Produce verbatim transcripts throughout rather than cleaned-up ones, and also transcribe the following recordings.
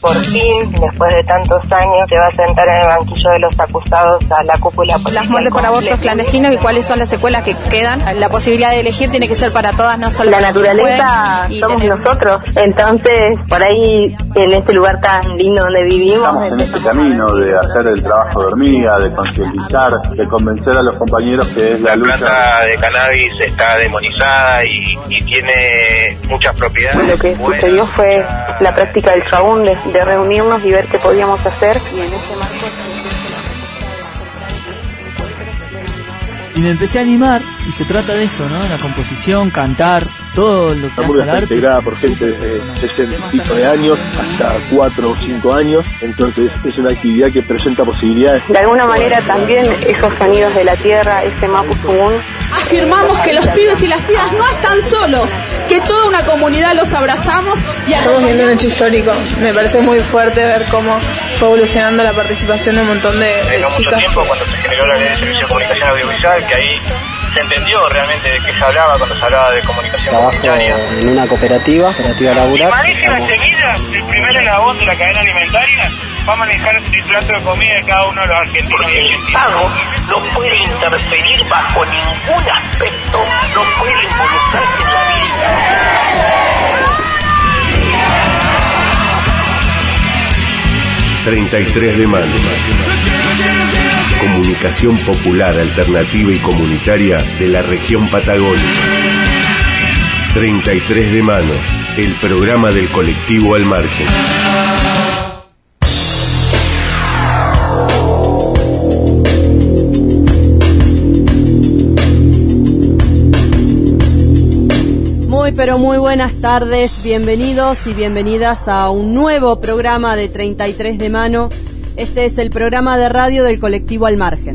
por fin, después de tantos años, se va a sentar en el banquillo de los acusados a la cúpula policial. Las muertes por abortos clandestinos y cuáles son las secuelas que quedan. La posibilidad de elegir tiene que ser para todas, no solo la naturaleza somos tener... nosotros. Entonces, por ahí, en este lugar tan lindo donde vivimos, estamos en este camino de hacer el trabajo de hormiga, de concientizar, de convencer a los compañeros que es la, la lucha. La planta de cannabis está demonizada y, y tiene muchas propiedades. Lo que sucedió fue la práctica del chabún, de, de reunirnos y ver qué podíamos hacer, y en ese marco y me empecé a animar, y se trata de eso, ¿no? La composición, cantar, todo lo que hace el arte. Está integrada por gente de sesenta y cinco de años hasta cuatro o cinco años, entonces es una actividad que presenta posibilidades. De alguna manera también esos sonidos de la tierra, ese mapuzungún. Afirmamos que los pibes y las pibas no están solos, que toda una comunidad los abrazamos y estamos viendo un hecho histórico. Me parece muy fuerte ver cómo fue evolucionando la participación de un montón de, de no chicas. Mucho tiempo cuando se generó la ley de servicio de comunicación audiovisual, que ahí se entendió realmente de qué se hablaba cuando se hablaba de comunicación Trabajo comunitaria. En una cooperativa, cooperativa laboral. Y Marisa enseguida, el primer eslabón de la cadena alimentaria, va a manejar el plato de comida de cada uno de los argentinos y argentinos. El Estado no puede interferir bajo ningún aspecto, no puede involucrarse en la vida. treinta y tres de mayo. Comunicación popular, alternativa y comunitaria de la región Patagonia. treinta y tres de mano, el programa del colectivo Al Margen. Muy pero muy buenas tardes, bienvenidos y bienvenidas a un nuevo programa de treinta y tres de mano. Este es el programa de radio del colectivo Al Margen.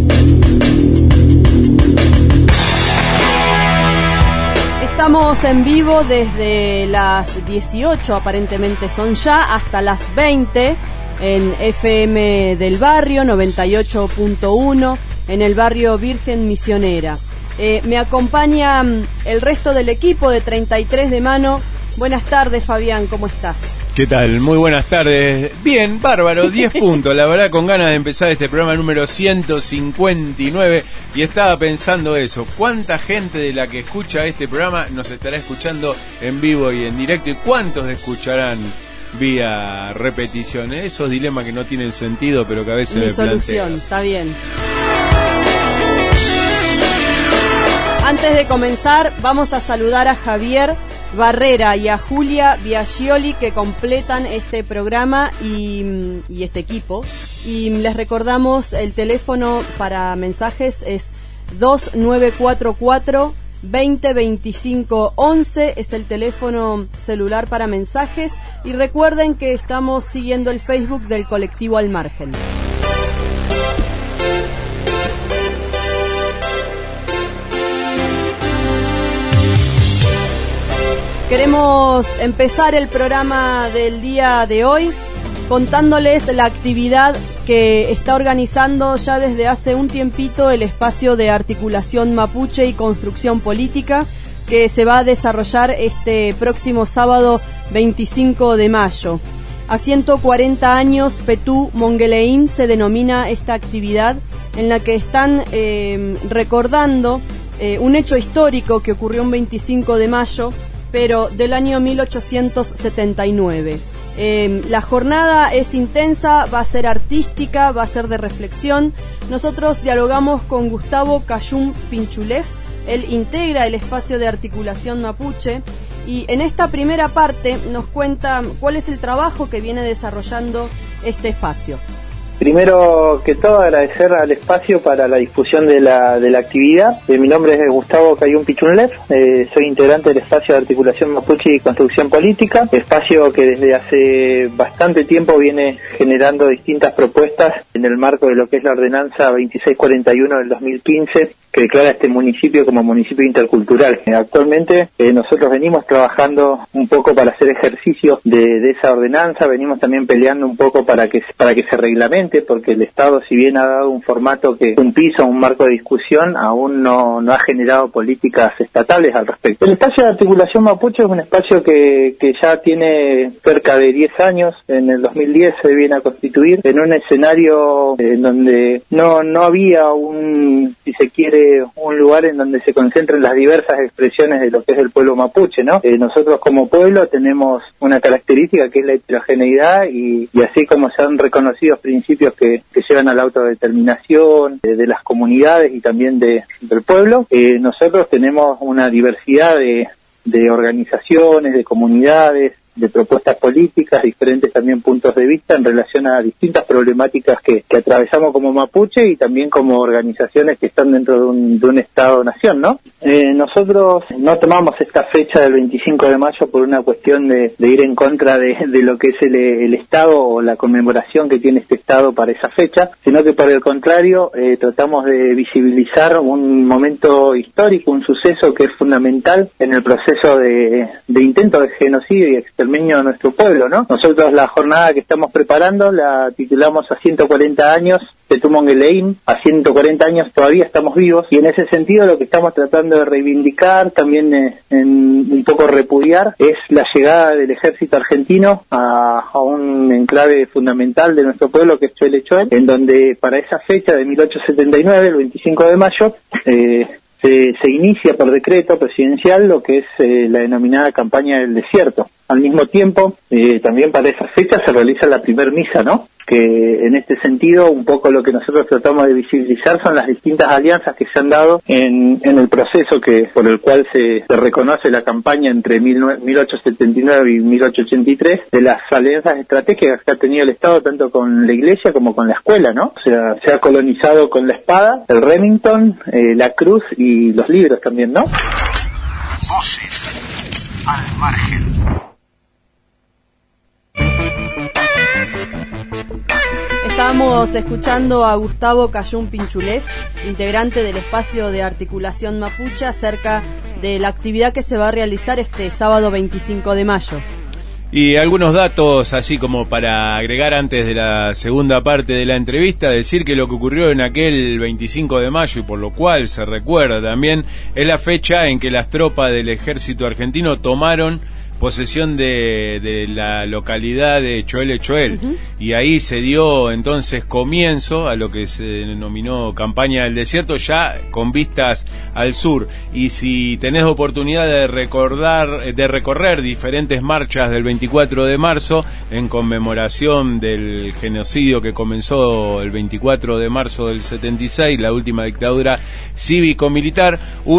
Estamos en vivo desde las dieciocho, aparentemente son ya, hasta las veinte en F M del Barrio, noventa y ocho punto uno, en el barrio Virgen Misionera. Eh, me acompaña el resto del equipo de treinta y tres de mano. Buenas tardes, Fabián, ¿cómo estás? ¿Qué tal? Muy buenas tardes. Bien, bárbaro, diez puntos. La verdad, con ganas de empezar este programa número ciento cincuenta y nueve. Y estaba pensando eso. ¿Cuánta gente de la que escucha este programa nos estará escuchando en vivo y en directo? ¿Y cuántos escucharán vía repetición? Esos dilemas que no tienen sentido, pero que a veces Mi me planteo. solución, está bien. Antes de comenzar, vamos a saludar a Javier Barrera y a Julia Biagioli, que completan este programa y, y este equipo. Y les recordamos, el teléfono para mensajes es dos nueve cuatro cuatro, dos cero dos cinco once, es el teléfono celular para mensajes. Y recuerden que estamos siguiendo el Facebook del colectivo Al Margen. Queremos empezar el programa del día de hoy contándoles la actividad que está organizando ya desde hace un tiempito el espacio de articulación mapuche y construcción política, que se va a desarrollar este próximo sábado veinticinco de mayo. A ciento cuarenta años, Petú Mongueleín se denomina esta actividad, en la que están eh, recordando eh, un hecho histórico que ocurrió un veinticinco de mayo, pero del año mil ochocientos setenta y nueve. Eh, la jornada es intensa, va a ser artística, va a ser de reflexión. Nosotros dialogamos con Gustavo Cayum Pinchulef, él integra el espacio de articulación mapuche, y en esta primera parte nos cuenta cuál es el trabajo que viene desarrollando este espacio. Primero que todo, agradecer al espacio para la difusión de la, de la actividad. Eh, mi nombre es Gustavo Cayum Pichunlef, eh, soy integrante del espacio de articulación mapuche y construcción política, espacio que desde hace bastante tiempo viene generando distintas propuestas en el marco de lo que es la ordenanza veintiséis cuarenta y uno del dos mil quince, que declara este municipio como municipio intercultural. Eh, actualmente eh, nosotros venimos trabajando un poco para hacer ejercicio de, de esa ordenanza, venimos también peleando un poco para que para que se reglamente, porque el Estado, si bien ha dado un formato que un piso, un marco de discusión, aún no, no ha generado políticas estatales al respecto. El espacio de articulación mapuche es un espacio que, que ya tiene cerca de diez años, en el dos mil diez se viene a constituir en un escenario en donde no, no había un, si se quiere, un lugar en donde se concentren las diversas expresiones de lo que es el pueblo mapuche, ¿no? Eh, nosotros como pueblo tenemos una característica que es la heterogeneidad y, y así como se han reconocido principios que, que llevan a la autodeterminación de, de las comunidades y también de, del pueblo, eh, nosotros tenemos una diversidad de, de organizaciones, de comunidades, de propuestas políticas, diferentes también puntos de vista en relación a distintas problemáticas que, que atravesamos como mapuche y también como organizaciones que están dentro de un, de un Estado-nación, ¿no? Eh, nosotros no tomamos esta fecha del veinticinco de mayo por una cuestión de, de ir en contra de, de lo que es el, el Estado o la conmemoración que tiene este Estado para esa fecha, sino que por el contrario eh, tratamos de visibilizar un momento histórico, un suceso que es fundamental en el proceso de, de intento de genocidio y exterminio de nuestro pueblo, ¿no? Nosotros la jornada que estamos preparando la titulamos a ciento cuarenta años de Tumonguelein, a ciento cuarenta años todavía estamos vivos, y en ese sentido lo que estamos tratando de reivindicar, también eh, en un poco repudiar, es la llegada del ejército argentino a, a un enclave fundamental de nuestro pueblo que es Choel Choel, en donde para esa fecha de mil ochocientos setenta y nueve, el veinticinco de mayo, eh, se, se inicia por decreto presidencial lo que es eh, la denominada campaña del desierto. Al mismo tiempo, eh, también para esa fecha se realiza la primer misa, ¿no? Que en este sentido, un poco lo que nosotros tratamos de visibilizar son las distintas alianzas que se han dado en, en el proceso que por el cual se, se reconoce la campaña entre mil ochocientos setenta y nueve y mil ochocientos ochenta y tres, de las alianzas estratégicas que ha tenido el Estado tanto con la iglesia como con la escuela, ¿no? O sea, se ha colonizado con la espada, el Remington, eh, la cruz y los libros también, ¿no? Voces al margen. Estamos escuchando a Gustavo Cayún Pinchulef, integrante del espacio de articulación mapuche, acerca de la actividad que se va a realizar este sábado veinticinco de mayo. Y algunos datos así como para agregar antes de la segunda parte de la entrevista, decir que lo que ocurrió en aquel veinticinco de mayo y por lo cual se recuerda también es la fecha en que las tropas del ejército argentino tomaron posesión de, de la localidad de Choel Choel, uh-huh. Y ahí se dio entonces comienzo a lo que se denominó campaña del desierto, ya con vistas al sur. Y si tenés oportunidad de recordar, de recorrer diferentes marchas del veinticuatro de marzo en conmemoración del genocidio que comenzó el veinticuatro de marzo del setenta y seis, la última dictadura cívico-militar,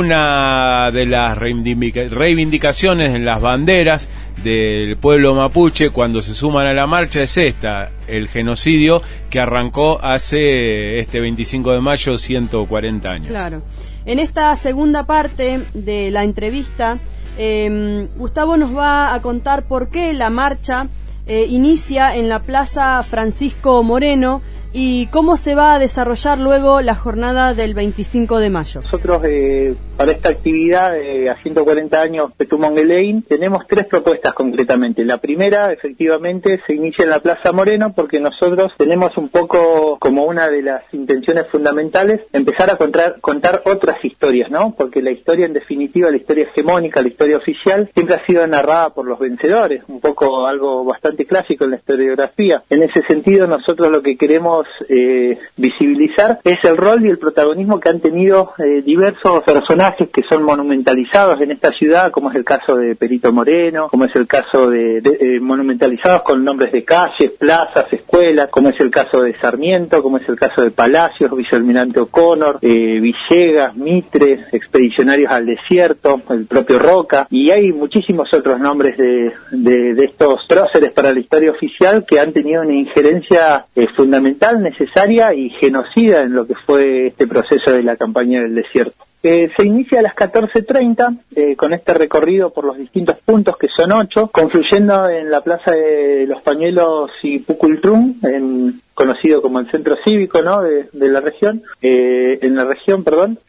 una de las reivindica- reivindicaciones en las banderas del pueblo mapuche cuando se suman a la marcha es esta, el genocidio que arrancó hace este veinticinco de mayo ciento cuarenta años. Claro. En esta segunda parte de la entrevista, eh, Gustavo nos va a contar por qué la marcha eh, inicia en la Plaza Francisco Moreno y cómo se va a desarrollar luego la jornada del veinticinco de mayo. Nosotros eh, para esta actividad eh, a ciento cuarenta años Petumonguelein tenemos tres propuestas concretamente. La primera, efectivamente, se inicia en la Plaza Moreno porque nosotros tenemos un poco como una de las intenciones fundamentales empezar a contar, contar otras historias, ¿no? Porque la historia en definitiva, la historia hegemónica, la historia oficial, siempre ha sido narrada por los vencedores, un poco algo bastante clásico en la historiografía. En ese sentido, nosotros lo que queremos Eh, visibilizar es el rol y el protagonismo que han tenido eh, diversos personajes que son monumentalizados en esta ciudad, como es el caso de Perito Moreno, como es el caso de, de eh, monumentalizados con nombres de calles, plazas, escuelas, como es el caso de Sarmiento, como es el caso de Palacios, Vicealmirante O'Connor, eh, Villegas, Mitre, expedicionarios al desierto, el propio Roca, y hay muchísimos otros nombres de, de, de estos próceres para la historia oficial que han tenido una injerencia eh, fundamental, necesaria y genocida en lo que fue este proceso de la campaña del desierto. Eh, se inicia a las catorce treinta eh, con este recorrido por los distintos puntos, que son ocho, confluyendo en la Plaza de los Pañuelos y Pucultrún, en, conocido como el centro cívico, ¿no? de, de la región, eh, en la región, perdón.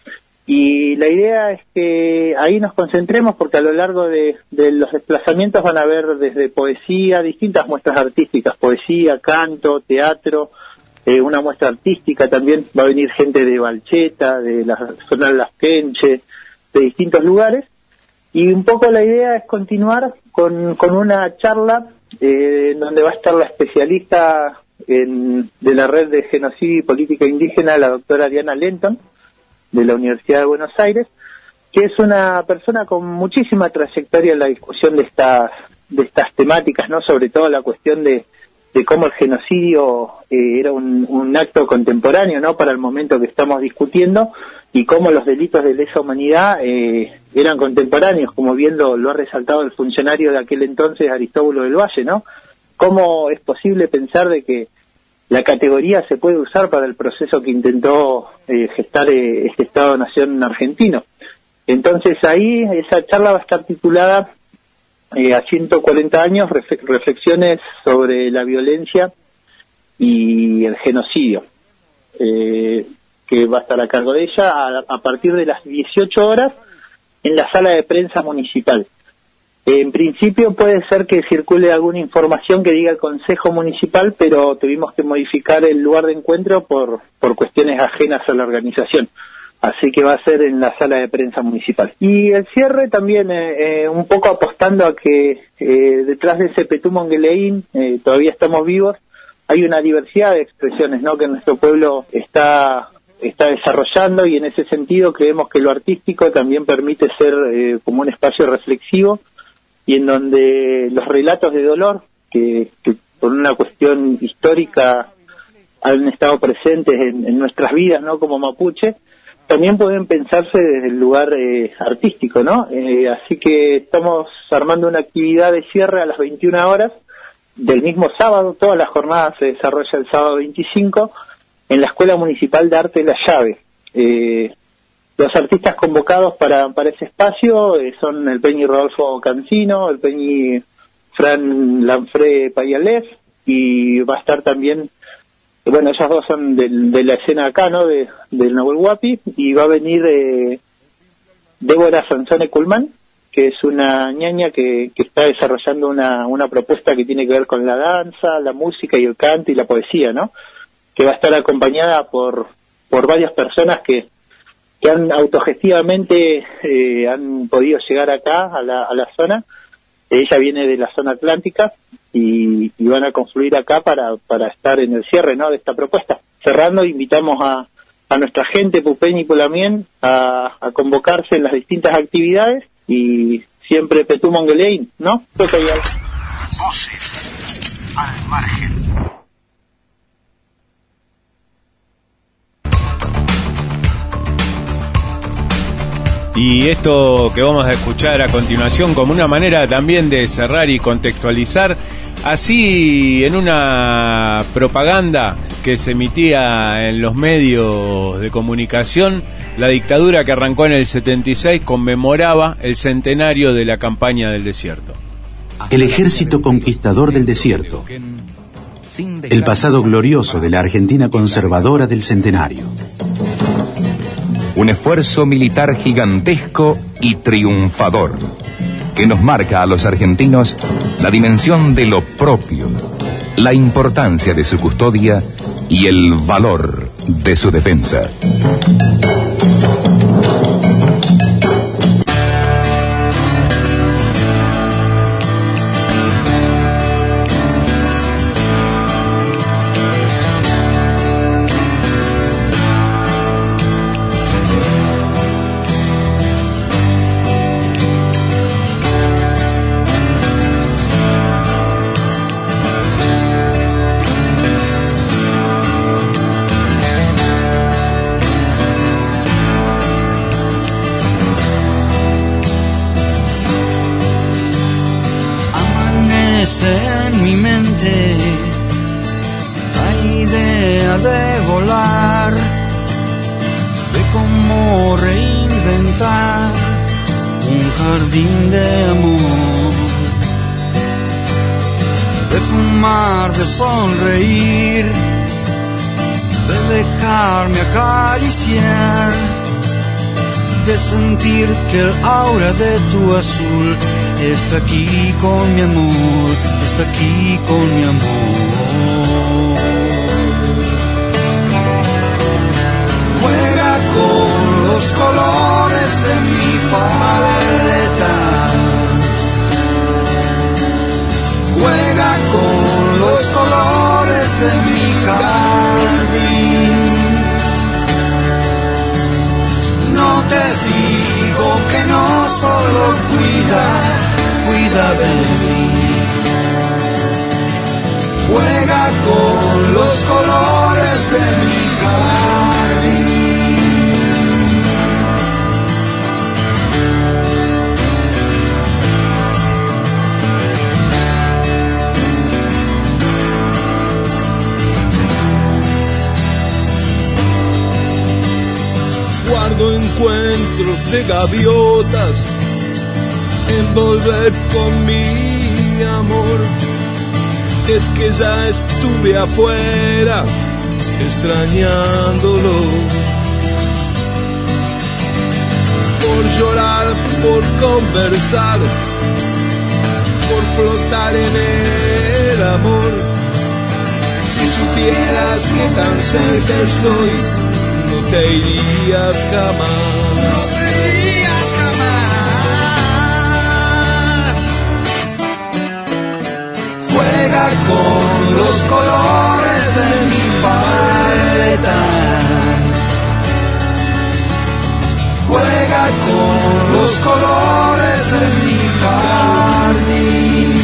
Y la idea es que ahí nos concentremos porque a lo largo de, de los desplazamientos van a haber desde poesía, distintas muestras artísticas, poesía, canto, teatro, eh, una muestra artística también, va a venir gente de Balcheta, de la zona de Las Quenches, de distintos lugares, y un poco la idea es continuar con, con una charla eh, donde va a estar la especialista en, de la red de genocidio y política indígena, la doctora Diana Lenton, de la Universidad de Buenos Aires, que es una persona con muchísima trayectoria en la discusión de estas de estas temáticas, no, sobre todo la cuestión de, de cómo el genocidio eh, era un, un acto contemporáneo, no, para el momento que estamos discutiendo, y cómo los delitos de lesa humanidad eh, eran contemporáneos, como bien lo, lo ha resaltado el funcionario de aquel entonces, Aristóbulo del Valle, ¿no? Cómo es posible pensar de que la categoría se puede usar para el proceso que intentó eh, gestar eh, este Estado-Nación argentino. Entonces ahí esa charla va a estar titulada eh, a ciento cuarenta años, ref- reflexiones sobre la violencia y el genocidio, eh, que va a estar a cargo de ella a, a partir de las dieciocho horas en la sala de prensa municipal. En principio puede ser que circule alguna información que diga el Consejo Municipal, pero tuvimos que modificar el lugar de encuentro por, por cuestiones ajenas a la organización. Así que va a ser en la sala de prensa municipal. Y el cierre también, eh, eh, un poco apostando a que eh, detrás de ese Petú Mongueleín, eh, todavía estamos vivos, hay una diversidad de expresiones, ¿no?, que nuestro pueblo está está desarrollando, y en ese sentido creemos que lo artístico también permite ser eh, como un espacio reflexivo, y en donde los relatos de dolor, que, que por una cuestión histórica han estado presentes en, en nuestras vidas, ¿no?, como mapuche, también pueden pensarse desde el lugar eh, artístico, ¿no? Eh, así que estamos armando una actividad de cierre a las veintiuna horas del mismo sábado. Toda la jornada se desarrolla el sábado veinticinco en la Escuela Municipal de Arte La Llave. Eh, Los artistas convocados para, para ese espacio eh, son el Peñi Rodolfo Cancino, el Peñi Fran Lanfré Payalef, y va a estar también, bueno, ellos dos son de, de la escena acá, ¿no?, de, del Nahuel Huapi, y va a venir eh, Débora Sansone Culmán, que es una ñaña que, que está desarrollando una, una propuesta que tiene que ver con la danza, la música y el canto y la poesía, ¿no?, que va a estar acompañada por, por varias personas que que han autogestivamente eh, han podido llegar acá a la, a la zona. Ella viene de la zona atlántica y, y van a confluir acá para, para estar en el cierre, ¿no?, de esta propuesta. Cerrando, invitamos a, a nuestra gente Pupeñi y Pulamien a, a convocarse en las distintas actividades, y siempre Petú Mongueleín, ¿no? Voces al margen. Y esto que vamos a escuchar a continuación, como una manera también de cerrar y contextualizar, así en una propaganda que se emitía en los medios de comunicación, la dictadura que arrancó en el setenta y seis conmemoraba el centenario de la campaña del desierto. El ejército conquistador del desierto, el pasado glorioso de la Argentina conservadora del centenario. Un esfuerzo militar gigantesco y triunfador, que nos marca a los argentinos la dimensión de lo propio, la importancia de su custodia y el valor de su defensa. En mi mente la idea de volar, de cómo reinventar un jardín de amor, de fumar, de sonreír, de dejarme acariciar de sentir que el aura de tu azul está aquí con mi amor, está aquí con mi amor. Juega con los colores de mi paleta, juega con los colores de mi jardín. No te digo que no, solo cuida, cuida de mí. Juega con los colores de mi jardín. Guardo encuentros de gaviotas, envolver con mi amor. Es que ya estuve afuera, extrañándolo. Por llorar, por conversar, por flotar en el amor. Si supieras que tan cerca estoy, no te irías jamás. No te irías jamás. Juega con los colores de mi paleta, juega con los colores de mi jardín.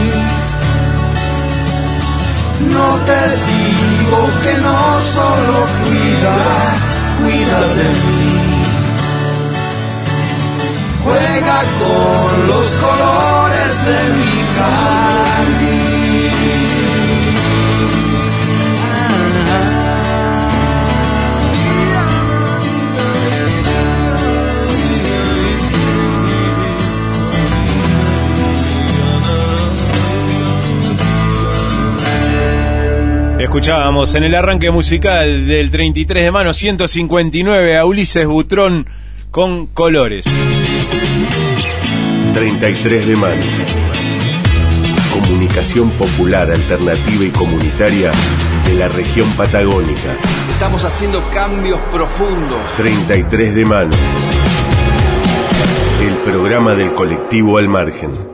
No te digo que no, solo cuida, cuida de mí. Juega con los colores de mi jardín. Escuchábamos en el arranque musical del treinta y tres de mano ciento cincuenta y nueve a Ulises Butrón con Colores. treinta y tres de mano. Comunicación popular, alternativa y comunitaria de la región patagónica. Estamos haciendo cambios profundos. treinta y tres de mano. El programa del colectivo Al Margen.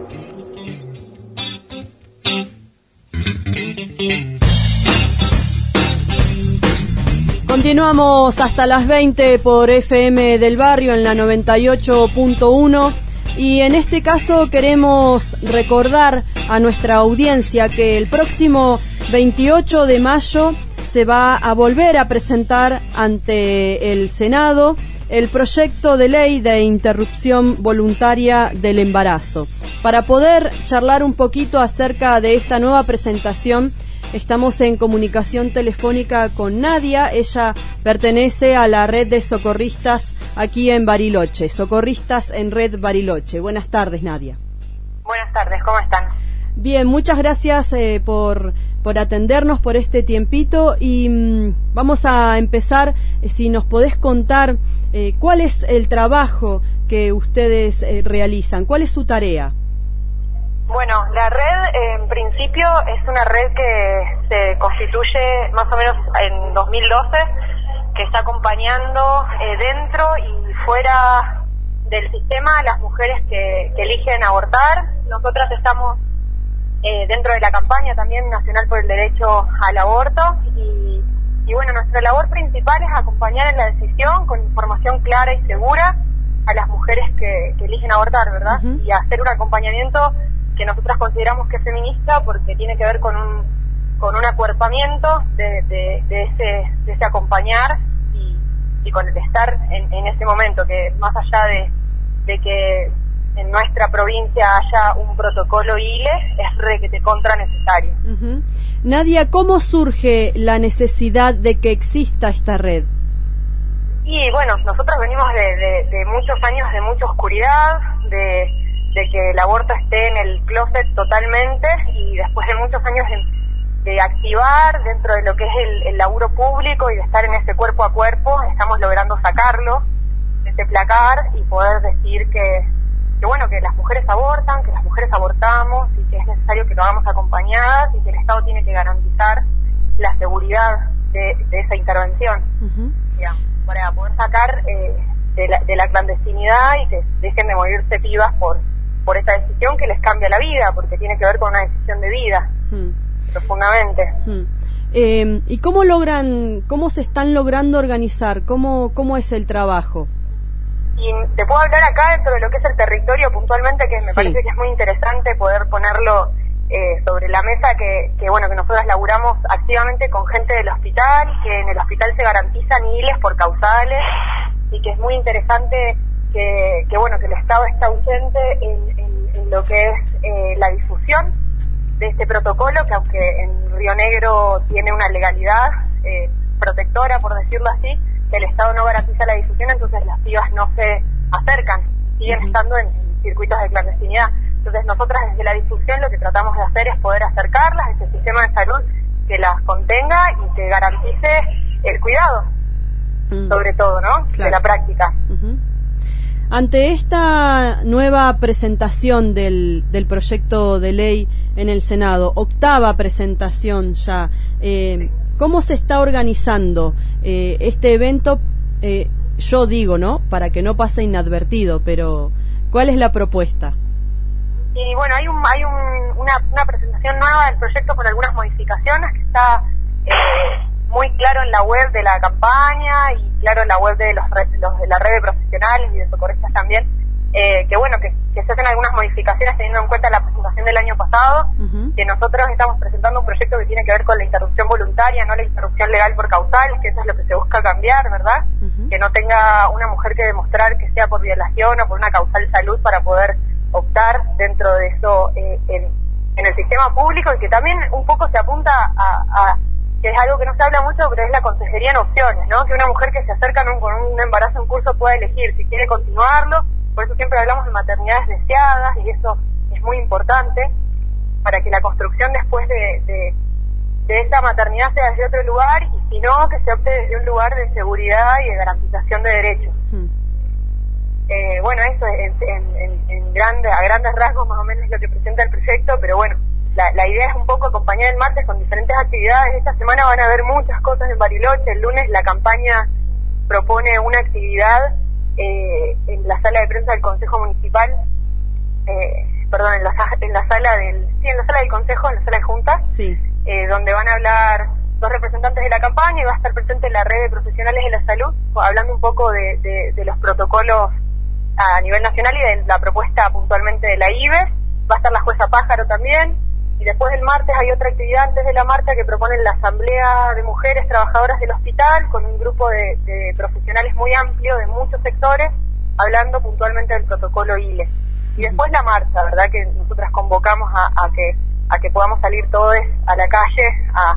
Continuamos hasta las veinte por F M del Barrio en la noventa y ocho punto uno y en este caso queremos recordar a nuestra audiencia que el próximo veintiocho de mayo se va a volver a presentar ante el Senado el proyecto de ley de interrupción voluntaria del embarazo. Para poder charlar un poquito acerca de esta nueva presentación, estamos en comunicación telefónica con Nadia. Ella pertenece a la red de socorristas aquí en Bariloche, Socorristas en Red Bariloche. Buenas tardes, Nadia. Buenas tardes, ¿cómo están? Bien, muchas gracias eh, por, por atendernos por este tiempito y mmm, vamos a empezar, eh, si nos podés contar eh, cuál es el trabajo que ustedes eh, realizan, cuál es su tarea. Bueno, la red en principio es una red que se constituye más o menos en dos mil doce, que está acompañando eh, dentro y fuera del sistema a las mujeres que, que eligen abortar. Nosotras estamos eh, dentro de la campaña también nacional por el derecho al aborto y, y bueno, nuestra labor principal es acompañar en la decisión con información clara y segura a las mujeres que, que eligen abortar, ¿verdad? Uh-huh. Y hacer un acompañamiento que nosotras consideramos que es feminista porque tiene que ver con un con un acuerpamiento de, de, de ese de ese acompañar y, y con el estar en, en ese momento, que más allá de, de que en nuestra provincia haya un protocolo I L E, es re que te contra necesario. Uh-huh. Nadia, ¿cómo surge la necesidad de que exista esta red? Y bueno, nosotros venimos de, de, de muchos años de mucha oscuridad, de de que el aborto esté en el closet totalmente, y después de muchos años de, de activar dentro de lo que es el, el laburo público y de estar en ese cuerpo a cuerpo, estamos logrando sacarlo, ese placar y poder decir que, que bueno, que las mujeres abortan, que las mujeres abortamos y que es necesario que lo hagamos acompañadas y que el Estado tiene que garantizar la seguridad de, de esa intervención, uh-huh. digamos, para poder sacar eh, de, la, de la clandestinidad y que dejen de morirse pibas por, por esta decisión que les cambia la vida, porque tiene que ver con una decisión de vida, uh-huh. profundamente. Uh-huh. Eh, ¿Y cómo logran, cómo se están logrando organizar? ¿Cómo, cómo es el trabajo? Y te puedo hablar acá dentro de lo que es el territorio puntualmente, que me sí. parece que es muy interesante poder ponerlo eh, sobre la mesa, que, que bueno, que nosotros laburamos activamente con gente del hospital, que en el hospital se garantizan I L Es por causales, y que es muy interesante que, que bueno, que el Estado está ausente en, en, en lo que es eh, la difusión de este protocolo, que aunque en Río Negro tiene una legalidad eh, protectora, por decirlo así, que el Estado no garantiza la difusión, entonces las pibas no se acercan, siguen uh-huh. estando en, en circuitos de clandestinidad. Entonces nosotras desde la difusión lo que tratamos de hacer es poder acercarlas a ese sistema de salud que las contenga y que garantice el cuidado, uh-huh. sobre todo, ¿no? Claro. De la práctica. Uh-huh. Ante esta nueva presentación del, del proyecto de ley en el Senado, octava presentación ya, eh, ¿cómo se está organizando eh, este evento? Eh, yo digo, ¿no? Para que no pase inadvertido, pero ¿cuál es la propuesta? Y bueno, hay, un, hay un, una, una presentación nueva del proyecto con algunas modificaciones que está eh, muy claro en la web de la campaña y claro en la web de los, los de la red de profesionales y de socorristas también, eh, que bueno, que, que se hacen algunas modificaciones teniendo en cuenta la presentación del año pasado, uh-huh. que nosotros estamos presentando un proyecto que tiene que ver con la interrupción voluntaria, no la interrupción legal por causales, que eso es lo que se busca cambiar, ¿verdad? Uh-huh. Que no tenga una mujer que demostrar que sea por violación o por una causal salud para poder optar dentro de eso eh, en, en el sistema público, y que también un poco se apunta a, a que es algo que no se habla mucho, pero es la consejería en opciones, ¿no? Que una mujer que se acerca un, con un embarazo en curso pueda elegir si quiere continuarlo. Por eso siempre hablamos de maternidades deseadas, y eso es muy importante para que la construcción después de, de, de esa maternidad sea desde otro lugar, y si no, que se opte desde un lugar de seguridad y de garantización de derechos. Hmm. Eh, bueno, eso es en, en, en grande, a grandes rasgos más o menos es lo que presenta el proyecto, pero bueno, la, la idea es un poco acompañar el martes con diferentes actividades. Esta semana van a haber muchas cosas en Bariloche. El lunes la campaña propone una actividad eh, en la sala de prensa del Consejo Municipal, eh, perdón, en la, en la sala del, sí, en la sala del Consejo, en la sala de juntas, sí. eh, donde van a hablar dos representantes de la campaña y va a estar presente la red de profesionales de la salud, hablando un poco de, de, de los protocolos a nivel nacional y de la propuesta puntualmente de la I B E S. Va a estar la jueza Pájaro también, y después del martes hay otra actividad antes de la marcha que proponen la Asamblea de Mujeres Trabajadoras del Hospital, con un grupo de, de profesionales muy amplio de muchos sectores, hablando puntualmente del protocolo I L E. Y después la marcha, ¿verdad? Que nosotras convocamos a, a que a que podamos salir todos a la calle a,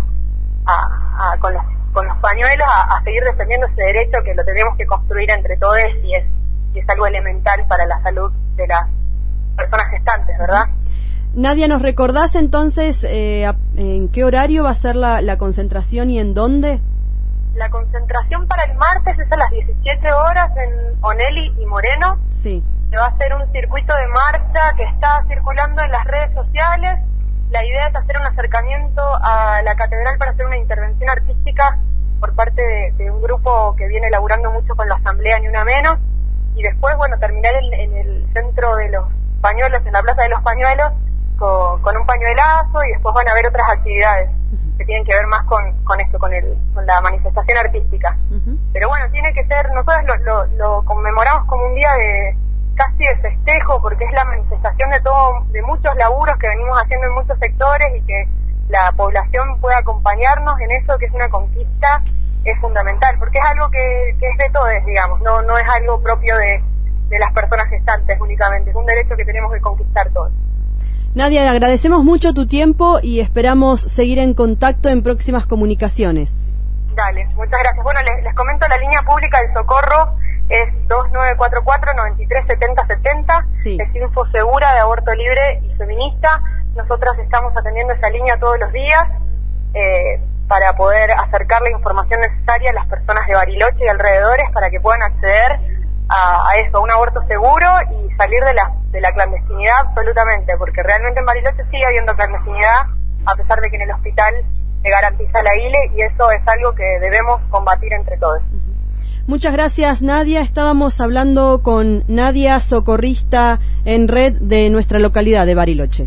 a, a con los con los pañuelos a, a seguir defendiendo ese derecho que lo tenemos que construir entre todos, y es y es algo elemental para la salud de las personas gestantes, ¿verdad? Nadia, ¿nos recordás entonces eh, en qué horario va a ser la, la concentración y en dónde? La concentración para el martes es a las diecisiete horas en Onelli y Moreno. Sí. Se va a hacer un circuito de marcha que está circulando en las redes sociales. La idea es hacer un acercamiento a la catedral para hacer una intervención artística por parte de, de un grupo que viene laburando mucho con la asamblea Ni Una Menos, y después, bueno, terminar en, en el centro de los pañuelos, en la Plaza de los Pañuelos, con, con un pañuelazo, y después van a haber otras actividades uh-huh. que tienen que ver más con, con esto, con el con la manifestación artística. Uh-huh. Pero bueno, tiene que ser, nosotros lo, lo, lo conmemoramos como un día de casi de festejo, porque es la manifestación de todo, de muchos laburos que venimos haciendo en muchos sectores, y que la población pueda acompañarnos en eso, que es una conquista, es fundamental, porque es algo que, que es de todos, digamos, no no es algo propio de, de las personas gestantes únicamente, es un derecho que tenemos que conquistar todos. Nadia, agradecemos mucho tu tiempo y esperamos seguir en contacto en próximas comunicaciones. Dale, muchas gracias. Bueno, les, les comento, la línea pública del socorro es dos nueve cuatro cuatro, nueve tres siete cero siete cero, sí. Es Info Segura de aborto libre y feminista. Nosotras estamos atendiendo esa línea todos los días eh, para poder acercar la información necesaria a las personas de Bariloche y alrededores para que puedan acceder a, a eso, a un aborto seguro y salir de la, de la clandestinidad absolutamente, porque realmente en Bariloche sigue habiendo clandestinidad, a pesar de que en el hospital se garantiza la I L E, y eso es algo que debemos combatir entre todos. Muchas gracias, Nadia. Estábamos hablando con Nadia, socorrista en red de nuestra localidad de Bariloche.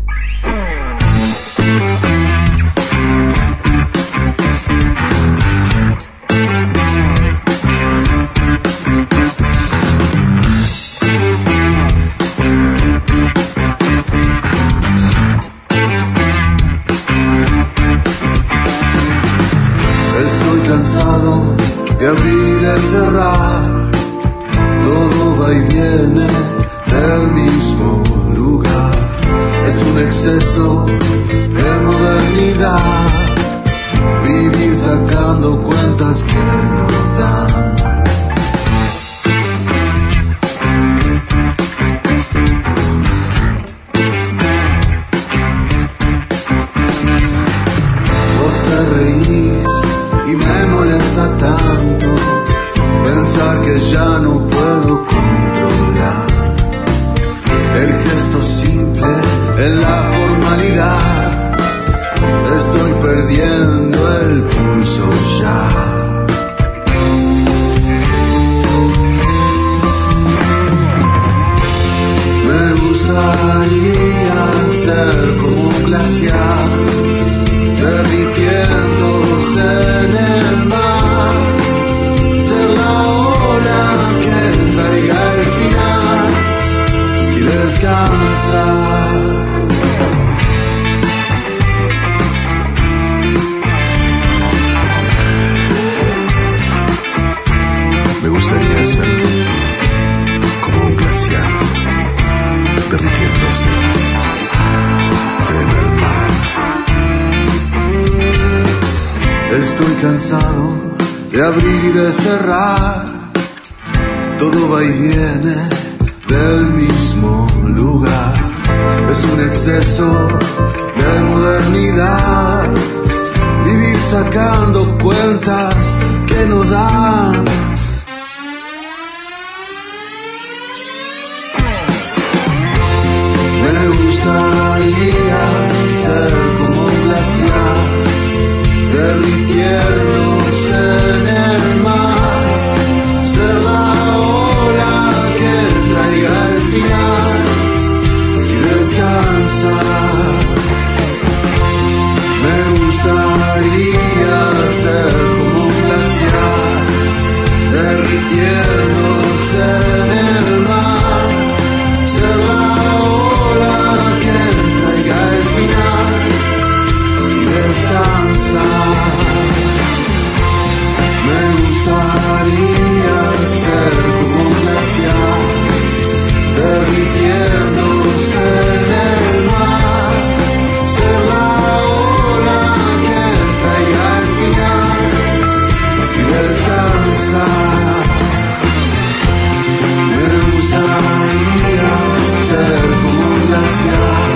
Estoy cansado de abrir y de cerrar, todo va y viene del mismo lugar. Es un exceso de modernidad, vivir sacando cuentas que no dan. Vos te reís y me molesta tanto pensar que ya no puedo controlar el gesto simple en la formalidad. Estoy perdiendo el pulso ya. Me gustaría ser como un glaciar, derritiéndose en el mar, ser la ola que traiga el final y descansar. Me gustaría ser como un glaciar, derritiéndose en el mar. Estoy cansado de abrir y de cerrar, todo va y viene del mismo lugar. Es un exceso de modernidad, vivir sacando cuentas que no dan. Me gustaría ser como un glaciar, derritiéndose en el mar, ser la ola que traiga el final y descansar. Me gustaría ser como un glaciar, derritiéndose en el mar, ser la ola que traiga el final y descansar. Me gustaría ser como un glaciar, derritiéndose en el mar, ser la ola que traiga el final y descansar. Me gustaría ser como un glaciar,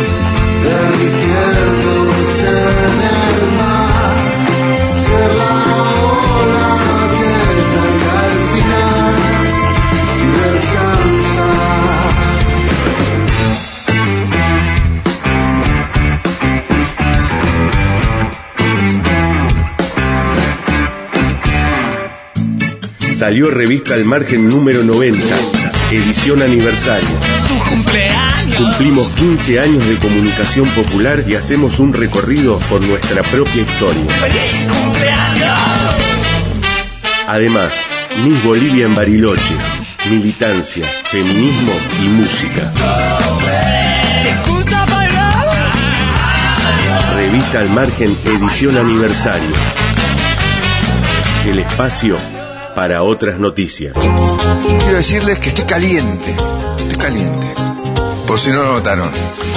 derritiéndose en el mar, ser la ola que traiga el final y descansar. Salió Revista Al Margen número noventa, edición aniversario. ¡Es tu cumpleaños! Cumplimos quince años de comunicación popular y hacemos un recorrido por nuestra propia historia. ¡Feliz cumpleaños! Además, Miss Bolivia en Bariloche, militancia, feminismo y música. ¿Te gusta bailar? Revista Al Margen, edición aniversario. El espacio para otras noticias. Quiero decirles que estoy caliente, estoy caliente, por si no lo notaron.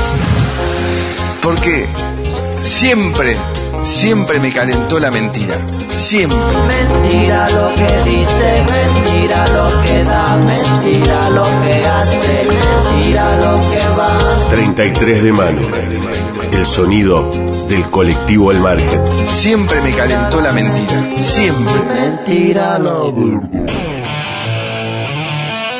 Porque siempre, siempre me calentó la mentira, siempre. Mentira lo que dice, mentira lo que da, mentira lo que hace, mentira lo que va. treinta y tres de mano, el sonido del colectivo Al Margen. Siempre me calentó la mentira, siempre. Mentira lo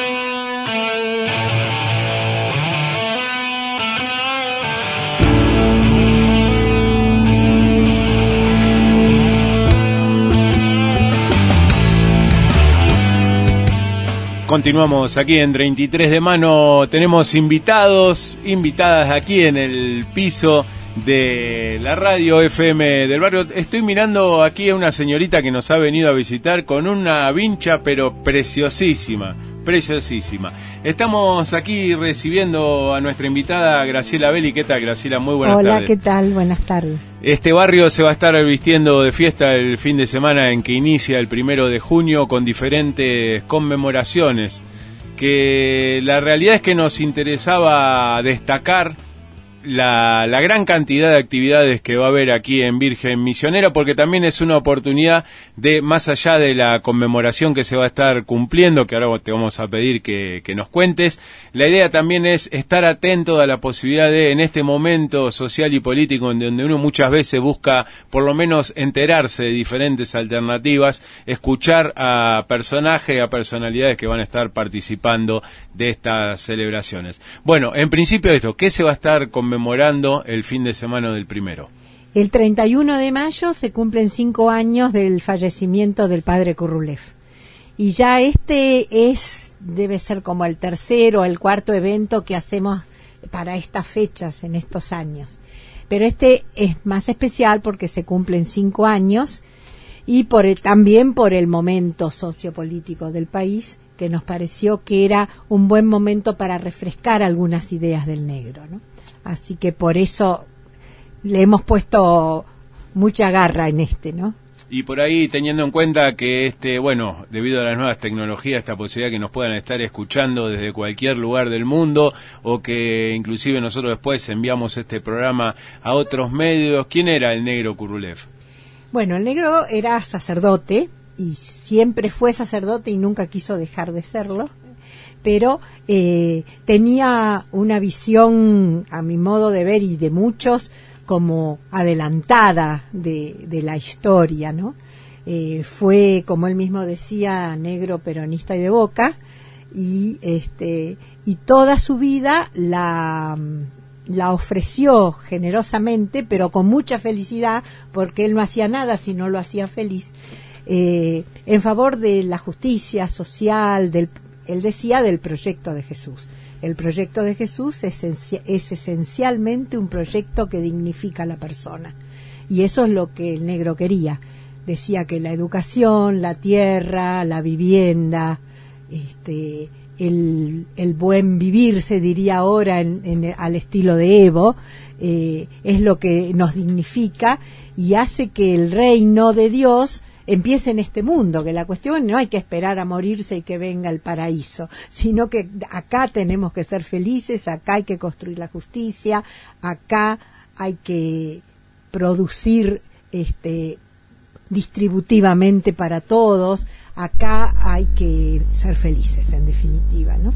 Continuamos aquí en treinta y tres de mano. Tenemos invitados, invitadas aquí en el piso de la radio F M del barrio. Estoy mirando aquí a una señorita que nos ha venido a visitar con una vincha pero preciosísima, preciosísima. Estamos aquí recibiendo a nuestra invitada Graciela Belli. ¿Qué tal, Graciela? Muy buenas Hola, tardes. Hola, ¿qué tal? Buenas tardes. Este barrio se va a estar vistiendo de fiesta el fin de semana en que inicia el primero de junio con diferentes conmemoraciones, que la realidad es que nos interesaba destacar La, la gran cantidad de actividades que va a haber aquí en Virgen Misionera, porque también es una oportunidad de, más allá de la conmemoración que se va a estar cumpliendo, que ahora te vamos a pedir que, que nos cuentes, la idea también es estar atento a la posibilidad de, en este momento social y político, en donde uno muchas veces busca por lo menos enterarse de diferentes alternativas, escuchar a personajes, a personalidades que van a estar participando de estas celebraciones. Bueno, en principio esto, ¿qué se va a estar conmemorando el fin de semana del primero? El treinta y uno de mayo se cumplen cinco años del fallecimiento del padre Kurrulev. Y ya este es, debe ser como el tercero o el cuarto evento que hacemos para estas fechas en estos años. Pero este es más especial porque se cumplen cinco años y por el, también por el momento sociopolítico del país, que nos pareció que era un buen momento para refrescar algunas ideas del negro, ¿no? Así que por eso le hemos puesto mucha garra en este, ¿no? Y por ahí, teniendo en cuenta que, este, bueno, debido a las nuevas tecnologías, esta posibilidad que nos puedan estar escuchando desde cualquier lugar del mundo, o que inclusive nosotros después enviamos este programa a otros medios. ¿Quién era el negro Kurrulev? Bueno, el negro era sacerdote, y siempre fue sacerdote y nunca quiso dejar de serlo, pero eh, tenía una visión, a mi modo de ver y de muchos, como adelantada de, de la historia, ¿no? Eh, fue, como él mismo decía, negro, peronista y de Boca, y este y toda su vida la la ofreció generosamente, pero con mucha felicidad, porque él no hacía nada si no lo hacía feliz, eh, en favor de la justicia social, del, él decía, del proyecto de Jesús. El proyecto de Jesús es, es esencialmente un proyecto que dignifica a la persona. Y eso es lo que el negro quería. Decía que la educación, la tierra, la vivienda, este, el, el buen vivir, se diría ahora en, en, al estilo de Evo, eh, es lo que nos dignifica y hace que el reino de Dios empiece en este mundo, que la cuestión no hay que esperar a morirse y que venga el paraíso, sino que acá tenemos que ser felices, acá hay que construir la justicia, acá hay que producir este distributivamente para todos, acá hay que ser felices, en definitiva, ¿no?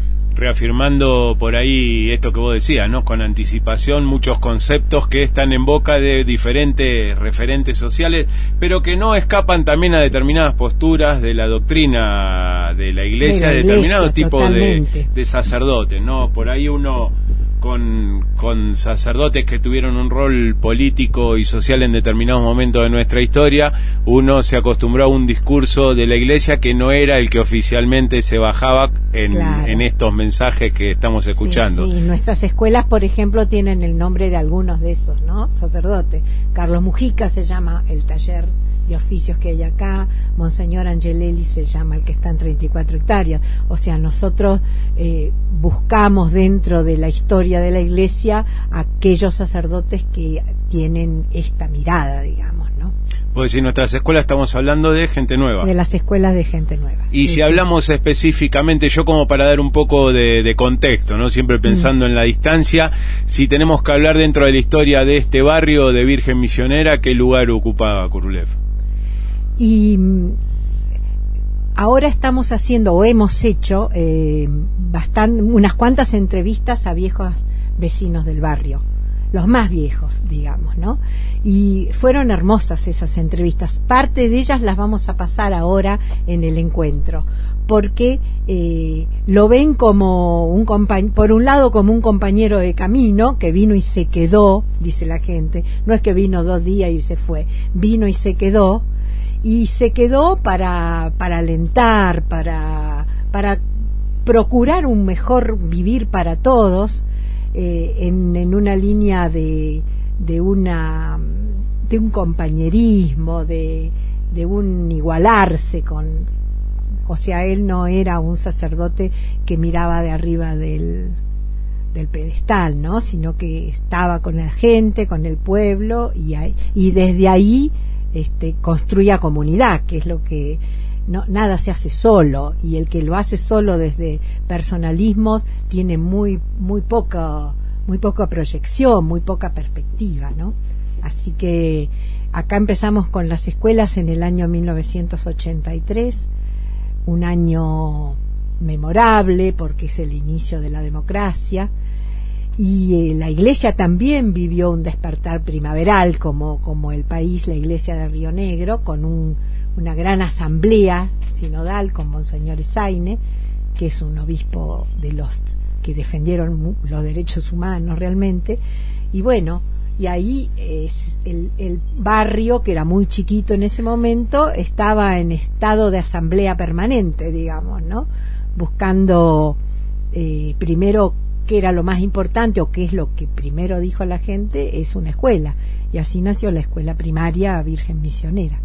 Reafirmando por ahí esto que vos decías, ¿no? Con anticipación, muchos conceptos que están en boca de diferentes referentes sociales, pero que no escapan también a determinadas posturas de la doctrina de la iglesia, de, la iglesia, determinados tipos de, de sacerdotes, ¿no? Por ahí uno con, con sacerdotes que tuvieron un rol político y social en determinados momentos de nuestra historia, uno se acostumbró a un discurso de la iglesia que no era el que oficialmente se bajaba en, claro. en estos mensajes que estamos escuchando. Sí, sí, nuestras escuelas, por ejemplo, tienen el nombre de algunos de esos, ¿no? Sacerdotes. Carlos Mujica se llama el taller de oficios que hay acá, Monseñor Angelelli se llama el que está en treinta y cuatro hectáreas. O sea, nosotros eh, buscamos dentro de la historia de la iglesia aquellos sacerdotes que tienen esta mirada, digamos, ¿no? Pues si nuestras escuelas estamos hablando de gente nueva. De las escuelas de gente nueva. Y sí, si sí. hablamos específicamente, yo como para dar un poco de, de contexto, ¿no? Siempre pensando mm. en la distancia, si tenemos que hablar dentro de la historia de este barrio de Virgen Misionera, ¿qué lugar ocupaba Kurrulev? Y ahora estamos haciendo, o hemos hecho, eh, bastan, unas cuantas entrevistas a viejos vecinos del barrio, los más viejos, digamos, ¿no? Y fueron hermosas esas entrevistas. Parte de ellas las vamos a pasar ahora en el encuentro, porque eh, lo ven como un compañero, por un lado como un compañero de camino que vino y se quedó, dice la gente. No es que vino dos días y se fue, vino y se quedó. Y se quedó para para alentar, para para procurar un mejor vivir para todos, eh, en, en una línea de, de una de un compañerismo, de, de un igualarse con, o sea, él no era un sacerdote que miraba de arriba del del pedestal, ¿no? Sino que estaba con la gente, con el pueblo, y, ahí, y desde ahí este, construía comunidad, que es lo que no, nada se hace solo, y el que lo hace solo desde personalismos tiene muy muy poca muy poca proyección, muy poca perspectiva, ¿no? Así que acá empezamos con las escuelas en el año mil novecientos ochenta y tres, un año memorable porque es el inicio de la democracia, y eh, la iglesia también vivió un despertar primaveral como, como el país, la iglesia de Río Negro, con un, una gran asamblea sinodal con Monseñor Esaine, que es un obispo de los que defendieron los derechos humanos realmente, y bueno, y ahí es el, el barrio, que era muy chiquito en ese momento, estaba en estado de asamblea permanente, digamos, ¿no? Buscando eh, primero qué era lo más importante, o qué es lo que primero dijo la gente, es una escuela, y así nació la escuela primaria Virgen Misionera,